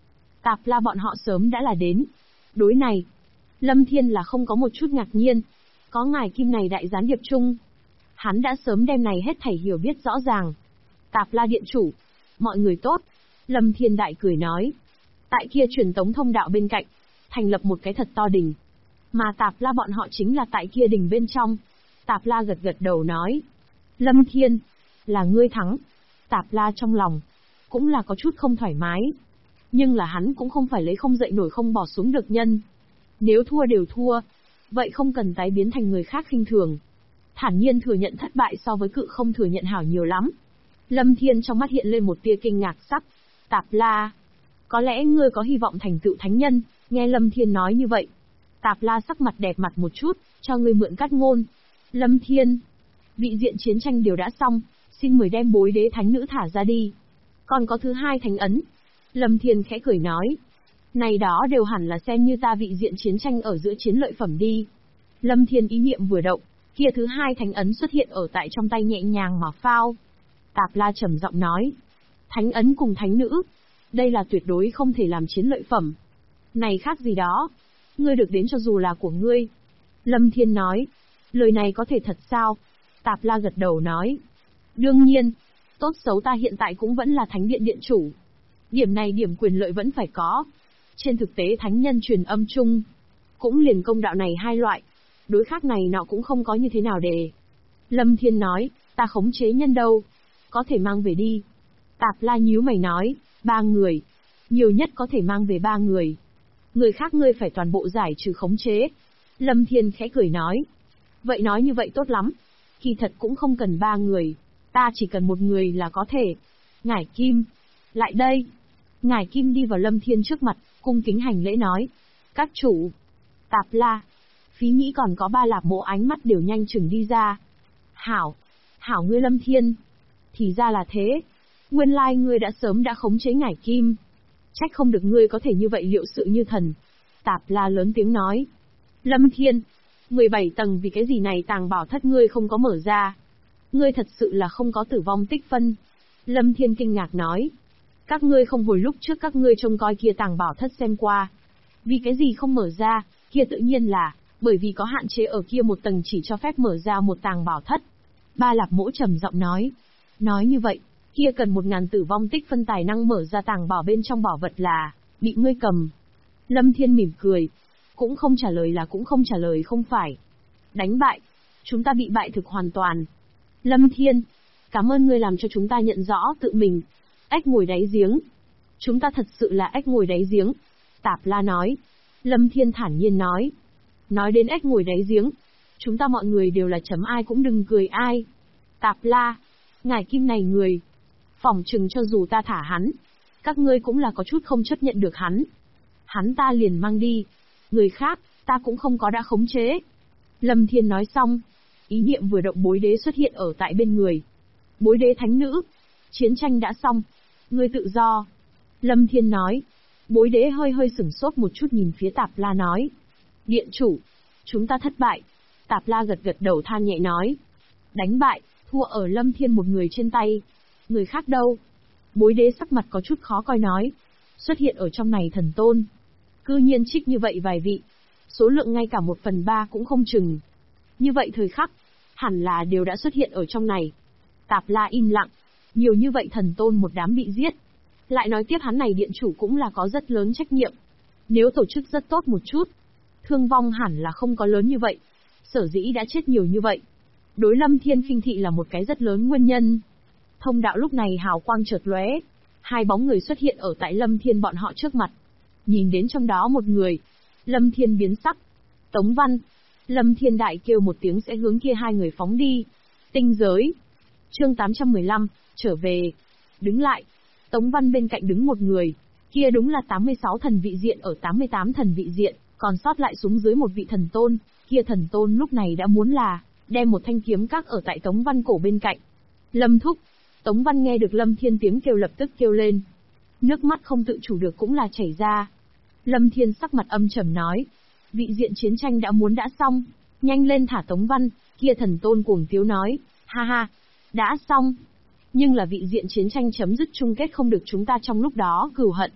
Tạp La bọn họ sớm đã là đến. Đối này, Lâm Thiên là không có một chút ngạc nhiên. Có ngài Kim này đại gián điệp chung. Hắn đã sớm đem này hết thảy hiểu biết rõ ràng. Tạp La điện chủ. Mọi người tốt. Lâm Thiên đại cười nói. Tại kia truyền tống thông đạo bên cạnh, thành lập một cái thật to đình. Mà Tạp La bọn họ chính là tại kia đình bên trong. Tạp La gật gật đầu nói. Lâm Thiên, là ngươi thắng. Tạp La trong lòng, cũng là có chút không thoải mái. Nhưng là hắn cũng không phải lấy không dậy nổi không bỏ xuống được nhân. Nếu thua đều thua, vậy không cần tái biến thành người khác khinh thường. Thản nhiên thừa nhận thất bại so với cự không thừa nhận hảo nhiều lắm. Lâm Thiên trong mắt hiện lên một tia kinh ngạc sắc. Tạp La, có lẽ ngươi có hy vọng thành tựu thánh nhân. Nghe Lâm Thiên nói như vậy, Tạp La sắc mặt đẹp mặt một chút, cho ngươi mượn cát ngôn. Lâm Thiên, vị diện chiến tranh đều đã xong, xin mời đem bối đế thánh nữ thả ra đi. Còn có thứ hai thánh ấn. Lâm Thiên khẽ cười nói. Này đó đều hẳn là xem như ta vị diện chiến tranh ở giữa chiến lợi phẩm đi. Lâm Thiên ý niệm vừa động, kia thứ hai thánh ấn xuất hiện ở tại trong tay nhẹ nhàng mà phao. Tạp La trầm giọng nói. Thánh ấn cùng thánh nữ. Đây là tuyệt đối không thể làm chiến lợi phẩm. Này khác gì đó. Ngươi được đến cho dù là của ngươi. Lâm Thiên nói. Lời này có thể thật sao? Tạp La gật đầu nói. Đương nhiên. Tốt xấu ta hiện tại cũng vẫn là thánh điện điện chủ. Điểm này điểm quyền lợi vẫn phải có. Trên thực tế thánh nhân truyền âm chung, cũng liền công đạo này hai loại. Đối khác này nọ cũng không có như thế nào để. Lâm Thiên nói, ta khống chế nhân đâu. Có thể mang về đi. Tạp La nhíu mày nói, 3 người. Nhiều nhất có thể mang về 3 người. Người khác ngươi phải toàn bộ giải trừ khống chế. Lâm Thiên khẽ cười nói. Vậy nói như vậy tốt lắm. Kỳ thật cũng không cần 3 người. Ta chỉ cần 1 người là có thể. Ngải Kim, lại đây. Ngải Kim đi vào Lâm Thiên trước mặt, cung kính hành lễ nói. Các chủ. Tạp La. Phí nghĩ còn có 3 lạp mộ ánh mắt đều nhanh chừng đi ra. Hảo. Hảo ngươi Lâm Thiên. Thì ra là thế. Nguyên lai ngươi đã sớm đã khống chế Ngải Kim. Trách không được ngươi có thể như vậy liệu sự như thần. Tạp La lớn tiếng nói. Lâm Thiên. 17 tầng vì cái gì này tàng bảo thất ngươi không có mở ra. Ngươi thật sự là không có tử vong tích phân. Lâm Thiên kinh ngạc nói. Các ngươi không hồi lúc trước các ngươi trông coi kia tàng bảo thất xem qua. Vì cái gì không mở ra, kia tự nhiên là, bởi vì có hạn chế ở kia một tầng chỉ cho phép mở ra một tàng bảo thất. Ba Lạp Mỗ trầm giọng nói. Nói như vậy, kia cần 1000 tử vong tích phân tài năng mở ra tàng bảo bên trong bảo vật là, bị ngươi cầm. Lâm Thiên mỉm cười. Cũng không trả lời là cũng không trả lời không phải. Đánh bại. Chúng ta bị bại thực hoàn toàn. Lâm Thiên. Cảm ơn ngươi làm cho chúng ta nhận rõ tự mình. Ếch ngồi đáy giếng. Chúng ta thật sự là ếch ngồi đáy giếng. Tạp La nói. Lâm Thiên thản nhiên nói. Nói đến ếch ngồi đáy giếng. Chúng ta mọi người đều là chấm ai cũng đừng cười ai. Tạp La. Ngải Kim này người. Phỏng chừng cho dù ta thả hắn. Các ngươi cũng là có chút không chấp nhận được hắn. Hắn ta liền mang đi. Người khác, ta cũng không có đã khống chế. Lâm Thiên nói xong. Ý niệm vừa động bối đế xuất hiện ở tại bên người. Bối đế thánh nữ. Chiến tranh đã xong. Ngươi tự do. Lâm Thiên nói. Bối đế hơi hơi sửng sốt một chút nhìn phía Tạp La nói. Điện chủ. Chúng ta thất bại. Tạp La gật gật đầu than nhẹ nói. Đánh bại, thua ở Lâm Thiên một người trên tay. Người khác đâu? Bối đế sắc mặt có chút khó coi nói. Xuất hiện ở trong này thần tôn. Cư nhiên trích như vậy vài vị. Số lượng ngay cả 1/3 cũng không chừng. Như vậy thời khắc, hẳn là đều đã xuất hiện ở trong này. Tạp La im lặng. Nhiều như vậy thần tôn một đám bị giết. Lại nói tiếp hắn này điện chủ cũng là có rất lớn trách nhiệm. Nếu tổ chức rất tốt một chút, thương vong hẳn là không có lớn như vậy. Sở dĩ đã chết nhiều như vậy. Đối Lâm Thiên khinh thị là một cái rất lớn nguyên nhân. Thông đạo lúc này hào quang chợt lóe. 2 bóng người xuất hiện ở tại Lâm Thiên bọn họ trước mặt. Nhìn đến trong đó một người. Lâm Thiên biến sắc. Tống Văn. Lâm Thiên đại kêu một tiếng sẽ hướng kia 2 người phóng đi. Tinh giới. Chương 815, trở về. Đứng lại. Tống Văn bên cạnh đứng một người. Kia đúng là 86 thần vị diện ở 88 thần vị diện, còn sót lại xuống dưới một vị thần tôn. Kia thần tôn lúc này đã muốn là đem một thanh kiếm các ở tại Tống Văn cổ bên cạnh. Lâm thúc. Tống Văn nghe được Lâm Thiên tiếng kêu lập tức kêu lên. Nước mắt không tự chủ được cũng là chảy ra. Lâm Thiên sắc mặt âm trầm nói. Vị diện chiến tranh đã muốn đã xong. Nhanh lên thả Tống Văn. Kia thần tôn cuồng tiếu nói. Ha ha. Đã xong. Nhưng là vị diện chiến tranh chấm dứt chung kết không được chúng ta trong lúc đó cừu hận.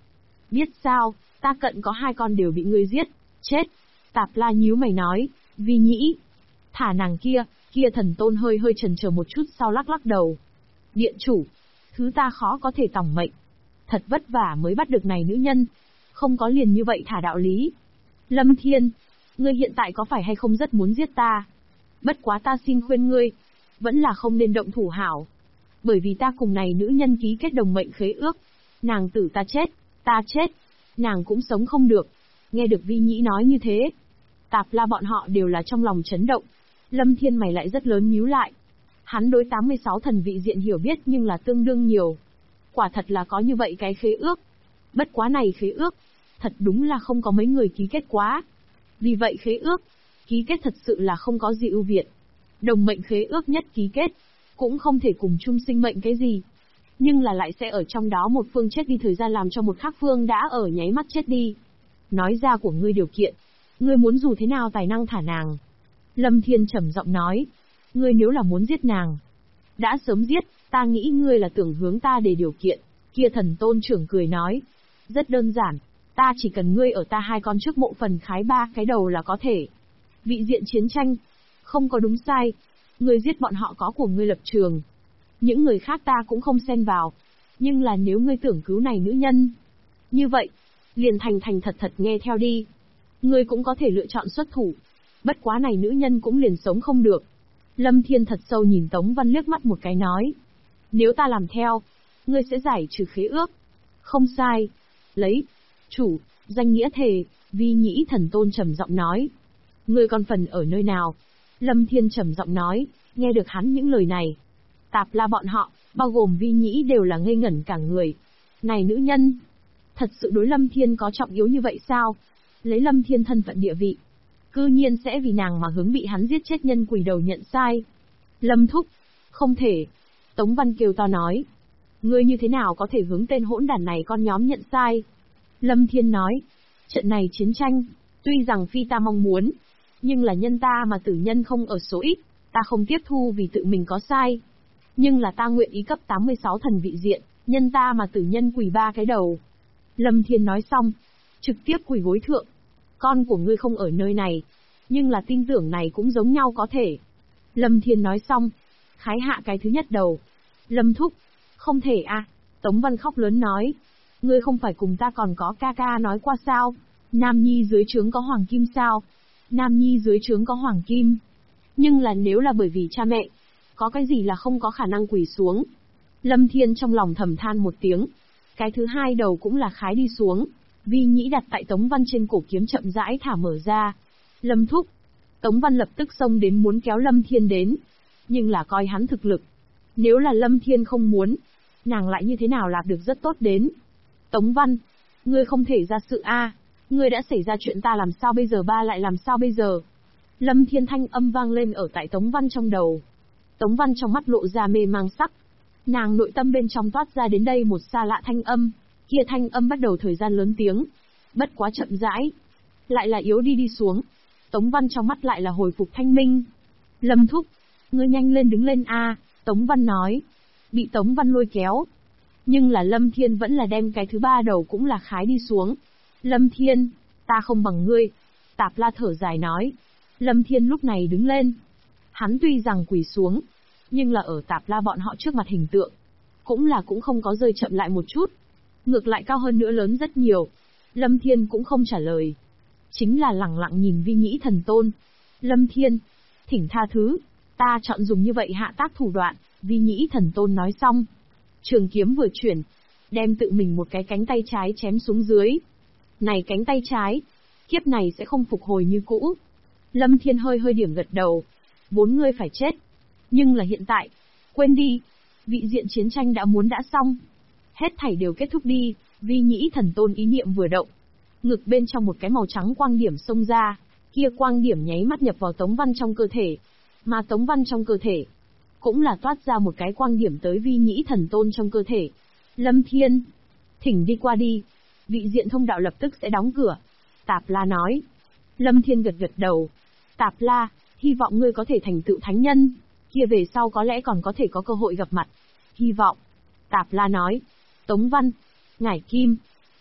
Biết sao, ta cận có 2 con đều bị ngươi giết. Chết. Tạp La nhíu mày nói, Vi Nhĩ. Thả nàng kia. Kia Thần Tôn hơi hơi chần chờ một chút sau lắc lắc đầu. Điện chủ. Thứ ta khó có thể tòng mệnh. Thật vất vả mới bắt được này nữ nhân. Không có liền như vậy thả đạo lý. Lâm Thiên. Ngươi hiện tại có phải hay không rất muốn giết ta? Bất quá ta xin khuyên ngươi. Vẫn là không nên động thủ hảo. Bởi vì ta cùng này nữ nhân ký kết đồng mệnh khế ước. Nàng tử ta chết. Nàng cũng sống không được. Nghe được Vi Nhĩ nói như thế. Tạp La bọn họ đều là trong lòng chấn động. Lâm Thiên mày lại rất lớn nhíu lại. Hắn đối 86 thần vị diện hiểu biết nhưng là tương đương nhiều. Quả thật là có như vậy cái khế ước. Bất quá này khế ước, thật đúng là không có mấy người ký kết quá. Vì vậy khế ước, ký kết thật sự là không có gì ưu việt. Đồng mệnh khế ước nhất ký kết, cũng không thể cùng chung sinh mệnh cái gì. Nhưng là lại sẽ ở trong đó một phương chết đi thời gian làm cho một khác phương đã ở nháy mắt chết đi. Nói ra của ngươi điều kiện, ngươi muốn dù thế nào tài năng thả nàng. Lâm Thiên trầm giọng nói, ngươi nếu là muốn giết nàng, đã sớm giết, ta nghĩ ngươi là tưởng hướng ta để điều kiện. Kia Thần Tôn trưởng cười nói, rất đơn giản, ta chỉ cần ngươi ở ta 2 con trước mộ phần khái 3 cái đầu là có thể. Vị diện chiến tranh, không có đúng sai, ngươi giết bọn họ có của ngươi lập trường. Những người khác ta cũng không xen vào, nhưng là nếu ngươi tưởng cứu này nữ nhân, như vậy, liền thành thật nghe theo đi. Ngươi cũng có thể lựa chọn xuất thủ, bất quá này nữ nhân cũng liền sống không được. Lâm Thiên thật sâu nhìn Tống Văn liếc mắt một cái nói, nếu ta làm theo, ngươi sẽ giải trừ khế ước. Không sai. Lấy chủ danh nghĩa thề. Vi Nhĩ Thần Tôn trầm giọng nói, ngươi còn phần ở nơi nào? Lâm Thiên trầm giọng nói. Nghe được hắn những lời này, Tạp La bọn họ, bao gồm Vi Nhĩ đều là ngây ngẩn cả người. Này nữ nhân, thật sự đối Lâm Thiên có trọng yếu như vậy sao? Lấy Lâm Thiên thân phận địa vị, cư nhiên sẽ vì nàng mà hướng bị hắn giết chết nhân quỷ đầu nhận sai. Lâm thúc, không thể. Tống Văn kêu to nói, ngươi như thế nào có thể hướng tên hỗn đản này con nhóm nhận sai? Lâm Thiên nói, trận này chiến tranh, tuy rằng phi ta mong muốn, nhưng là nhân ta mà tử nhân không ở số ít, ta không tiếp thu vì tự mình có sai. Nhưng là ta nguyện ý cấp 86 thần vị diện, nhân ta mà tử nhân quỳ 3 cái đầu. Lâm Thiên nói xong, trực tiếp quỳ gối thượng. Con của ngươi không ở nơi này, nhưng là tin tưởng này cũng giống nhau có thể. Lâm Thiên nói xong, khái hạ cái thứ nhất đầu. Lâm thúc, không thể à? Tống Văn khóc lớn nói, ngươi không phải cùng ta còn có ca ca nói qua sao? Nam Nhi dưới trướng có hoàng kim sao? Nam Nhi dưới trướng có hoàng kim. Nhưng là nếu là bởi vì cha mẹ, có cái gì là không có khả năng quỳ xuống? Lâm Thiên trong lòng thầm than một tiếng. Cái thứ hai đầu cũng là khái đi xuống. Vi Nhĩ đặt tại Tống Văn trên cổ kiếm chậm rãi thả mở ra. Lâm thúc. Tống Văn lập tức xông đến muốn kéo Lâm Thiên đến. Nhưng là coi hắn thực lực. Nếu là Lâm Thiên không muốn, nàng lại như thế nào làm được rất tốt đến. Tống Văn, ngươi không thể ra sự a, ngươi đã xảy ra chuyện ta làm sao bây giờ ba lại làm sao bây giờ? Lâm Thiên thanh âm vang lên ở tại Tống Văn trong đầu. Tống Văn trong mắt lộ ra mê mang sắc. Nàng nội tâm bên trong toát ra đến đây một xa lạ thanh âm, kia thanh âm bắt đầu thời gian lớn tiếng, bất quá chậm rãi, lại là yếu đi xuống. Tống Văn trong mắt lại là hồi phục thanh minh. Lâm thúc, ngươi nhanh lên đứng lên a, Tống Văn nói. Bị Tống Văn lôi kéo. Nhưng là Lâm Thiên vẫn là đem cái thứ ba đầu cũng là khái đi xuống. Lâm Thiên, ta không bằng ngươi. Tạp La thở dài nói. Lâm Thiên lúc này đứng lên. Hắn tuy rằng quỳ xuống, nhưng là ở Tạp La bọn họ trước mặt hình tượng, cũng không có rơi chậm lại một chút. Ngược lại cao hơn nữa lớn rất nhiều. Lâm Thiên cũng không trả lời. Chính là lẳng lặng nhìn Vi Nhĩ Thần Tôn. Lâm Thiên, thỉnh tha thứ, ta chọn dùng như vậy hạ tác thủ đoạn. Vi Nhĩ Thần Tôn nói xong, trường kiếm vừa chuyển, đem tự mình một cái cánh tay trái chém xuống dưới. Này cánh tay trái, kiếp này sẽ không phục hồi như cũ. Lâm Thiên hơi hơi điểm gật đầu. 4 người phải chết. Nhưng là hiện tại, quên đi, vị diện chiến tranh đã muốn đã xong. Hết thảy đều kết thúc đi. Vi Nhĩ Thần Tôn ý niệm vừa động, ngực bên trong một cái màu trắng quang điểm xông ra, kia quang điểm nháy mắt nhập vào Tống Văn trong cơ thể, mà Tống Văn trong cơ thể cũng là toát ra một cái quang điểm tới Vi Nhĩ Thần Tôn trong cơ thể. Lâm Thiên, thỉnh đi qua đi, vị diện thông đạo lập tức sẽ đóng cửa. Tạp La nói. Lâm Thiên gật gật đầu. Tạp La, hy vọng ngươi có thể thành tựu thánh nhân, kia về sau có lẽ còn có thể có cơ hội gặp mặt. Hy vọng. Tạp La nói. Tống Văn, Ngải Kim,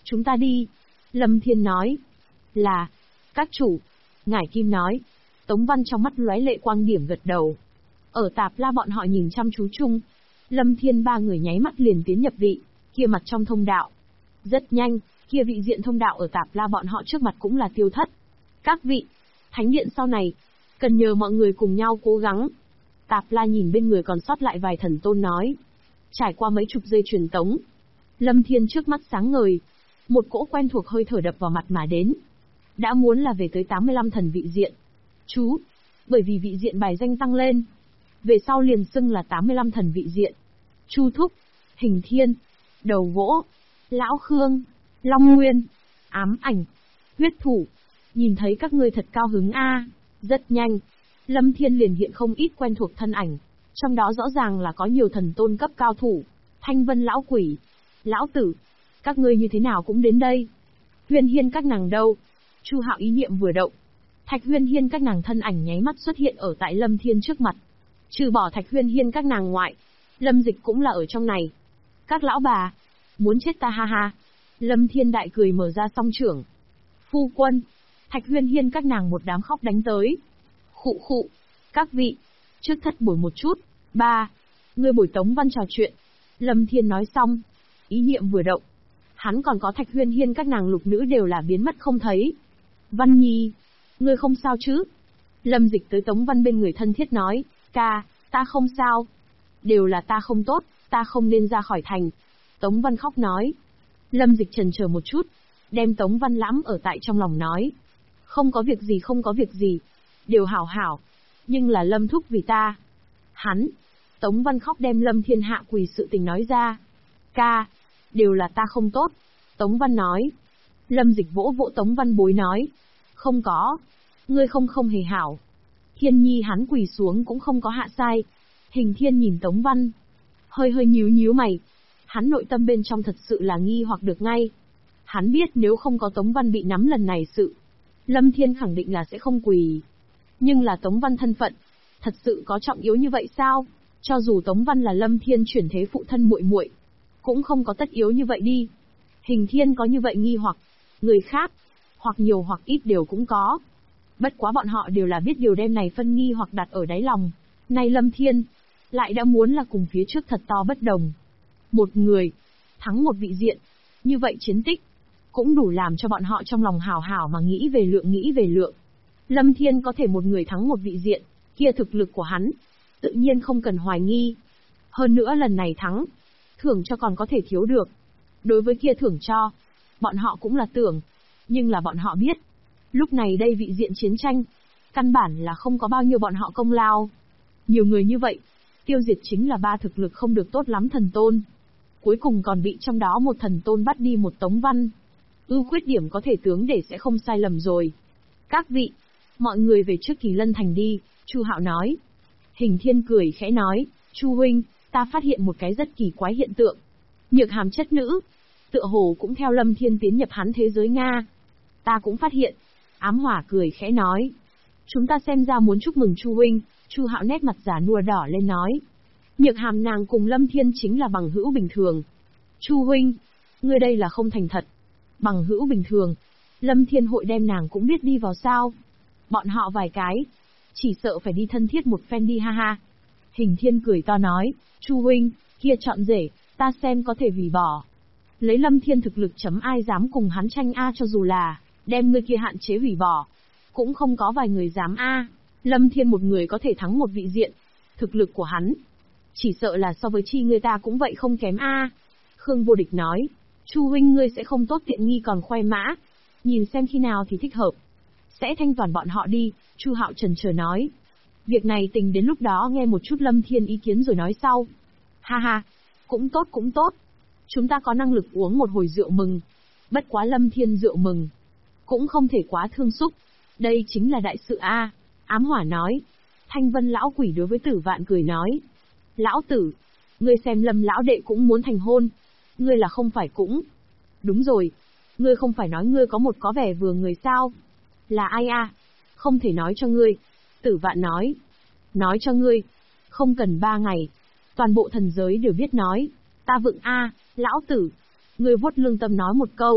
Chúng ta đi. Lâm Thiên nói. Là. Các chủ. Ngải Kim nói. Tống Văn trong mắt lóe lệ quang điểm gật đầu. Ở Tạp La bọn họ nhìn chăm chú chung. Lâm Thiên ba người nháy mắt liền tiến nhập vị, kia mặt trong thông đạo. Rất nhanh, kia vị diện thông đạo ở Tạp La bọn họ trước mặt cũng là tiêu thất. Các vị, thánh điện sau này, cần nhờ mọi người cùng nhau cố gắng. Tạp La nhìn bên người còn sót lại vài thần tôn nói. Trải qua mấy chục giây truyền tống, Lâm Thiên trước mắt sáng ngời. Một cỗ quen thuộc hơi thở đập vào mặt mà đến. Đã muốn là về tới 85 thần vị diện. Chú, bởi vì vị diện bài danh tăng lên. Về sau liền xưng là 85 thần vị diện. Chu Thúc, Hình Thiên, Đầu Gỗ, Lão Khương, Long Nguyên, Ám Ảnh, Huyết Thủ. Nhìn thấy các ngươi thật cao hứng a. Rất nhanh, Lâm Thiên liền hiện không ít quen thuộc thân ảnh. Trong đó rõ ràng là có nhiều thần tôn cấp cao thủ. Thanh Vân Lão Quỷ, Lão Tử, các ngươi như thế nào cũng đến đây. Huyên Hiên các nàng đâu? Chu Hạo ý niệm vừa động. Thạch Huyên Hiên các nàng thân ảnh nháy mắt xuất hiện ở tại Lâm Thiên trước mặt. Trừ bỏ Thạch Huyên Hiên các nàng ngoại, Lâm Dịch cũng là ở trong này. Các lão bà, muốn chết ta ha ha. Lâm Thiên đại cười mở ra song trưởng. Phu quân, Thạch Huyên Hiên các nàng một đám khóc đánh tới. Khụ khụ, các vị, trước thất bồi một chút. Ba, ngươi bồi Tống Văn trò chuyện. Lâm Thiên nói xong, ý niệm vừa động. Hắn còn có Thạch Huyên Hiên các nàng lục nữ đều là biến mất không thấy. Văn Nhi, ngươi không sao chứ? Lâm Dịch tới Tống Văn bên người thân thiết nói, ca, ta không sao. Đều là ta không tốt, ta không nên ra khỏi thành. Tống Văn khóc nói. Lâm Dịch chần chờ một chút, đem Tống Văn lãm ở tại trong lòng nói. Không có việc gì không có việc gì, đều hảo hảo, nhưng là Lâm thúc vì ta. Hắn, Tống Văn khóc đem Lâm Thiên hạ quỳ sự tình nói ra. Ca, đều là ta không tốt, Tống Văn nói. Lâm Dịch vỗ vỗ Tống Văn bối nói. Không có, ngươi không hề hảo. Thiên Nhi hắn quỳ xuống cũng không có hạ sai. Hình Thiên nhìn Tống Văn, hơi nhíu mày. Hắn nội tâm bên trong thật sự là nghi hoặc được ngay. Hắn biết nếu không có Tống Văn bị nắm lần này sự, Lâm Thiên khẳng định là sẽ không quỳ. Nhưng là Tống Văn thân phận, thật sự có trọng yếu như vậy sao? Cho dù Tống Văn là Lâm Thiên chuyển thế phụ thân muội muội, cũng không có tất yếu như vậy đi. Hình Thiên có như vậy nghi hoặc, người khác, hoặc nhiều hoặc ít đều cũng có. Bất quá bọn họ đều là biết điều đem này phân nghi hoặc đặt ở đáy lòng. Nay Lâm Thiên, lại đã muốn là cùng phía trước thật to bất đồng. Một người, thắng một vị diện, như vậy chiến tích, cũng đủ làm cho bọn họ trong lòng hào hào mà nghĩ về lượng. Lâm Thiên có thể một người thắng một vị diện, kia thực lực của hắn, tự nhiên không cần hoài nghi. Hơn nữa lần này thắng, thưởng cho còn có thể thiếu được. Đối với kia thưởng cho, bọn họ cũng là tưởng, nhưng là bọn họ biết, lúc này đây vị diện chiến tranh, căn bản là không có bao nhiêu bọn họ công lao. Nhiều người như vậy, tiêu diệt chính là ba thực lực không được tốt lắm thần tôn. Cuối cùng còn bị trong đó một thần tôn bắt đi một Tống Văn. Ưu khuyết điểm có thể tướng để sẽ không sai lầm rồi. Các vị, mọi người về trước Kỳ Lân Thành đi, Chu Hạo nói. Hình Thiên cười khẽ nói, Chu huynh, ta phát hiện một cái rất kỳ quái hiện tượng. Nhược hàm chất nữ, tựa hồ cũng theo Lâm Thiên tiến nhập hắn thế giới Nga. Ta cũng phát hiện. Ám Hỏa cười khẽ nói. Chúng ta xem ra muốn chúc mừng Chu huynh. Chu Hạo nét mặt già nua đỏ lên nói. Nhược hàm nàng cùng Lâm Thiên chính là bằng hữu bình thường. Chu huynh, ngươi đây là không thành thật. Bằng hữu bình thường, Lâm Thiên hội đem nàng cũng biết đi vào sao. Bọn họ vài cái, chỉ sợ phải đi thân thiết một phen đi ha ha. Hình Thiên cười to nói, Chu huynh, kia chọn rể, ta xem có thể hủy bỏ. Lấy Lâm Thiên thực lực chấm ai dám cùng hắn tranh a, cho dù là đem người kia hạn chế hủy bỏ, cũng không có vài người dám a. Lâm Thiên một người có thể thắng một vị diện, thực lực của hắn, chỉ sợ là so với chi người ta cũng vậy không kém a. Khương Vô Địch nói, Chu huynh ngươi sẽ không tốt tiện nghi còn khoe mã, nhìn xem khi nào thì thích hợp, sẽ thanh toàn bọn họ đi. Chu Hạo chần chờ nói, việc này tình đến lúc đó nghe một chút Lâm Thiên ý kiến rồi nói sau. Ha ha, cũng tốt, chúng ta có năng lực uống một hồi rượu mừng. Bất quá Lâm Thiên rượu mừng, cũng không thể quá thương xúc, đây chính là đại sự a. Ám Hỏa nói. Thanh Vân lão quỷ đối với Tử Vạn cười nói, lão tử, ngươi xem Lâm lão đệ cũng muốn thành hôn, ngươi là không phải cũng. Đúng rồi, ngươi không phải nói ngươi có một có vẻ vừa người sao? Là ai a? Không thể nói cho ngươi. Tử Vạn nói. Nói cho ngươi, không cần 3 ngày, toàn bộ thần giới đều biết nói. Ta vựng a, lão tử, ngươi vuốt lương tâm nói một câu,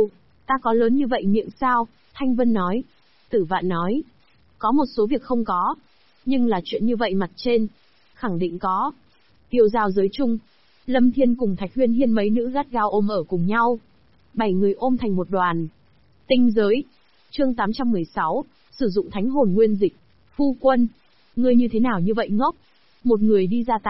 Ta có lớn như vậy miệng sao? Thanh Vân nói. Tử Vạn nói. Có một số việc không có. Nhưng là chuyện như vậy mặt trên. Khẳng định có. Tiêu giao giới chung. Lâm Thiên cùng Thạch Huyên Hiên mấy nữ gắt gao ôm ở cùng nhau. 7 người ôm thành một đoàn. Tinh giới. Chương 816. Sử dụng thánh hồn nguyên dịch. Phu quân. Ngươi như thế nào như vậy ngốc? Một người đi ra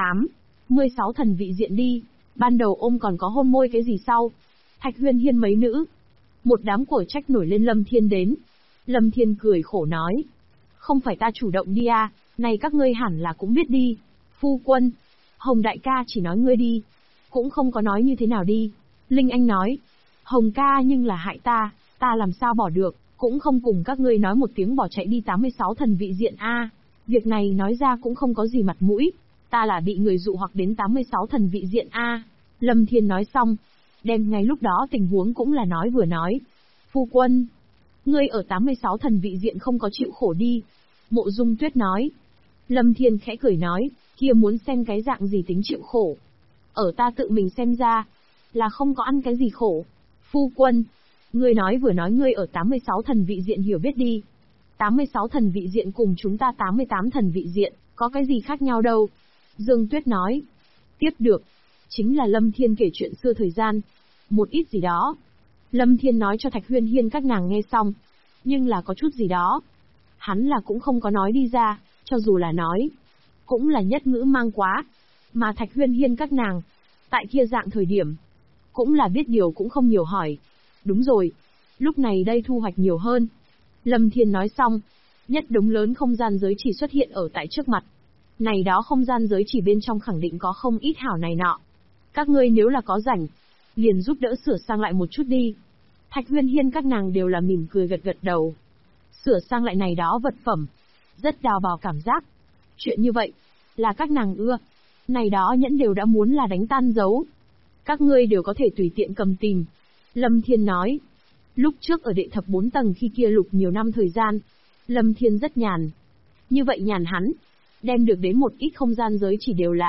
16 thần vị diện đi. Ban đầu ôm còn có hôn môi cái gì sau? Thạch Huyên Hiên mấy nữ. Một đám của trách nổi lên Lâm Thiên đến. Lâm Thiên cười khổ nói. Không phải ta chủ động đi à, này các ngươi hẳn là cũng biết đi. Phu quân. Hồng đại ca chỉ nói ngươi đi. Cũng không có nói như thế nào đi. Linh Anh nói. Hồng ca nhưng là hại ta làm sao bỏ được, cũng không cùng các ngươi nói một tiếng bỏ chạy đi 86 thần vị diện a. Việc này nói ra cũng không có gì mặt mũi. Ta là bị người dụ hoặc đến 86 thần vị diện a. Lâm Thiên nói xong. Đem ngay lúc đó tình huống cũng là nói vừa nói. Phu quân. Ngươi ở 86 thần vị diện không có chịu khổ đi. Mộ Dung Tuyết nói. Lâm Thiên khẽ cười nói, kia muốn xem cái dạng gì tính chịu khổ. Ở ta tự mình xem ra, là không có ăn cái gì khổ. Phu quân. Ngươi nói vừa nói ngươi ở 86 thần vị diện hiểu biết đi. 86 thần vị diện cùng chúng ta 88 thần vị diện, có cái gì khác nhau đâu. Dương Tuyết nói. Tiếp được. Chính là Lâm Thiên kể chuyện xưa thời gian. Một ít gì đó. Lâm Thiên nói cho Thạch Huyên Hiên các nàng nghe xong. Nhưng là có chút gì đó. Hắn là cũng không có nói đi ra, cho dù là nói. Cũng là nhất ngữ mang quá. Mà Thạch Huyên Hiên các nàng, tại kia dạng thời điểm, cũng là biết điều cũng không nhiều hỏi. Đúng rồi. Lúc này đây thu hoạch nhiều hơn. Lâm Thiên nói xong. Nhất đống lớn không gian giới chỉ xuất hiện ở tại trước mặt. Này đó không gian giới chỉ bên trong khẳng định có không ít hảo này nọ. Các ngươi nếu là có rảnh, liền giúp đỡ sửa sang lại một chút đi. Thạch Huyên Hiên các nàng đều là mỉm cười gật gật đầu. Sửa sang lại này đó vật phẩm. Rất đào bào cảm giác. Chuyện như vậy, là các nàng ưa. Này đó nhẫn đều đã muốn là đánh tan dấu. Các ngươi đều có thể tùy tiện cầm tìm. Lâm Thiên nói. Lúc trước ở đệ thập 4 tầng khi kia lục nhiều năm thời gian, Lâm Thiên rất nhàn. Như vậy nhàn hắn, đem được đến một ít không gian giới chỉ đều là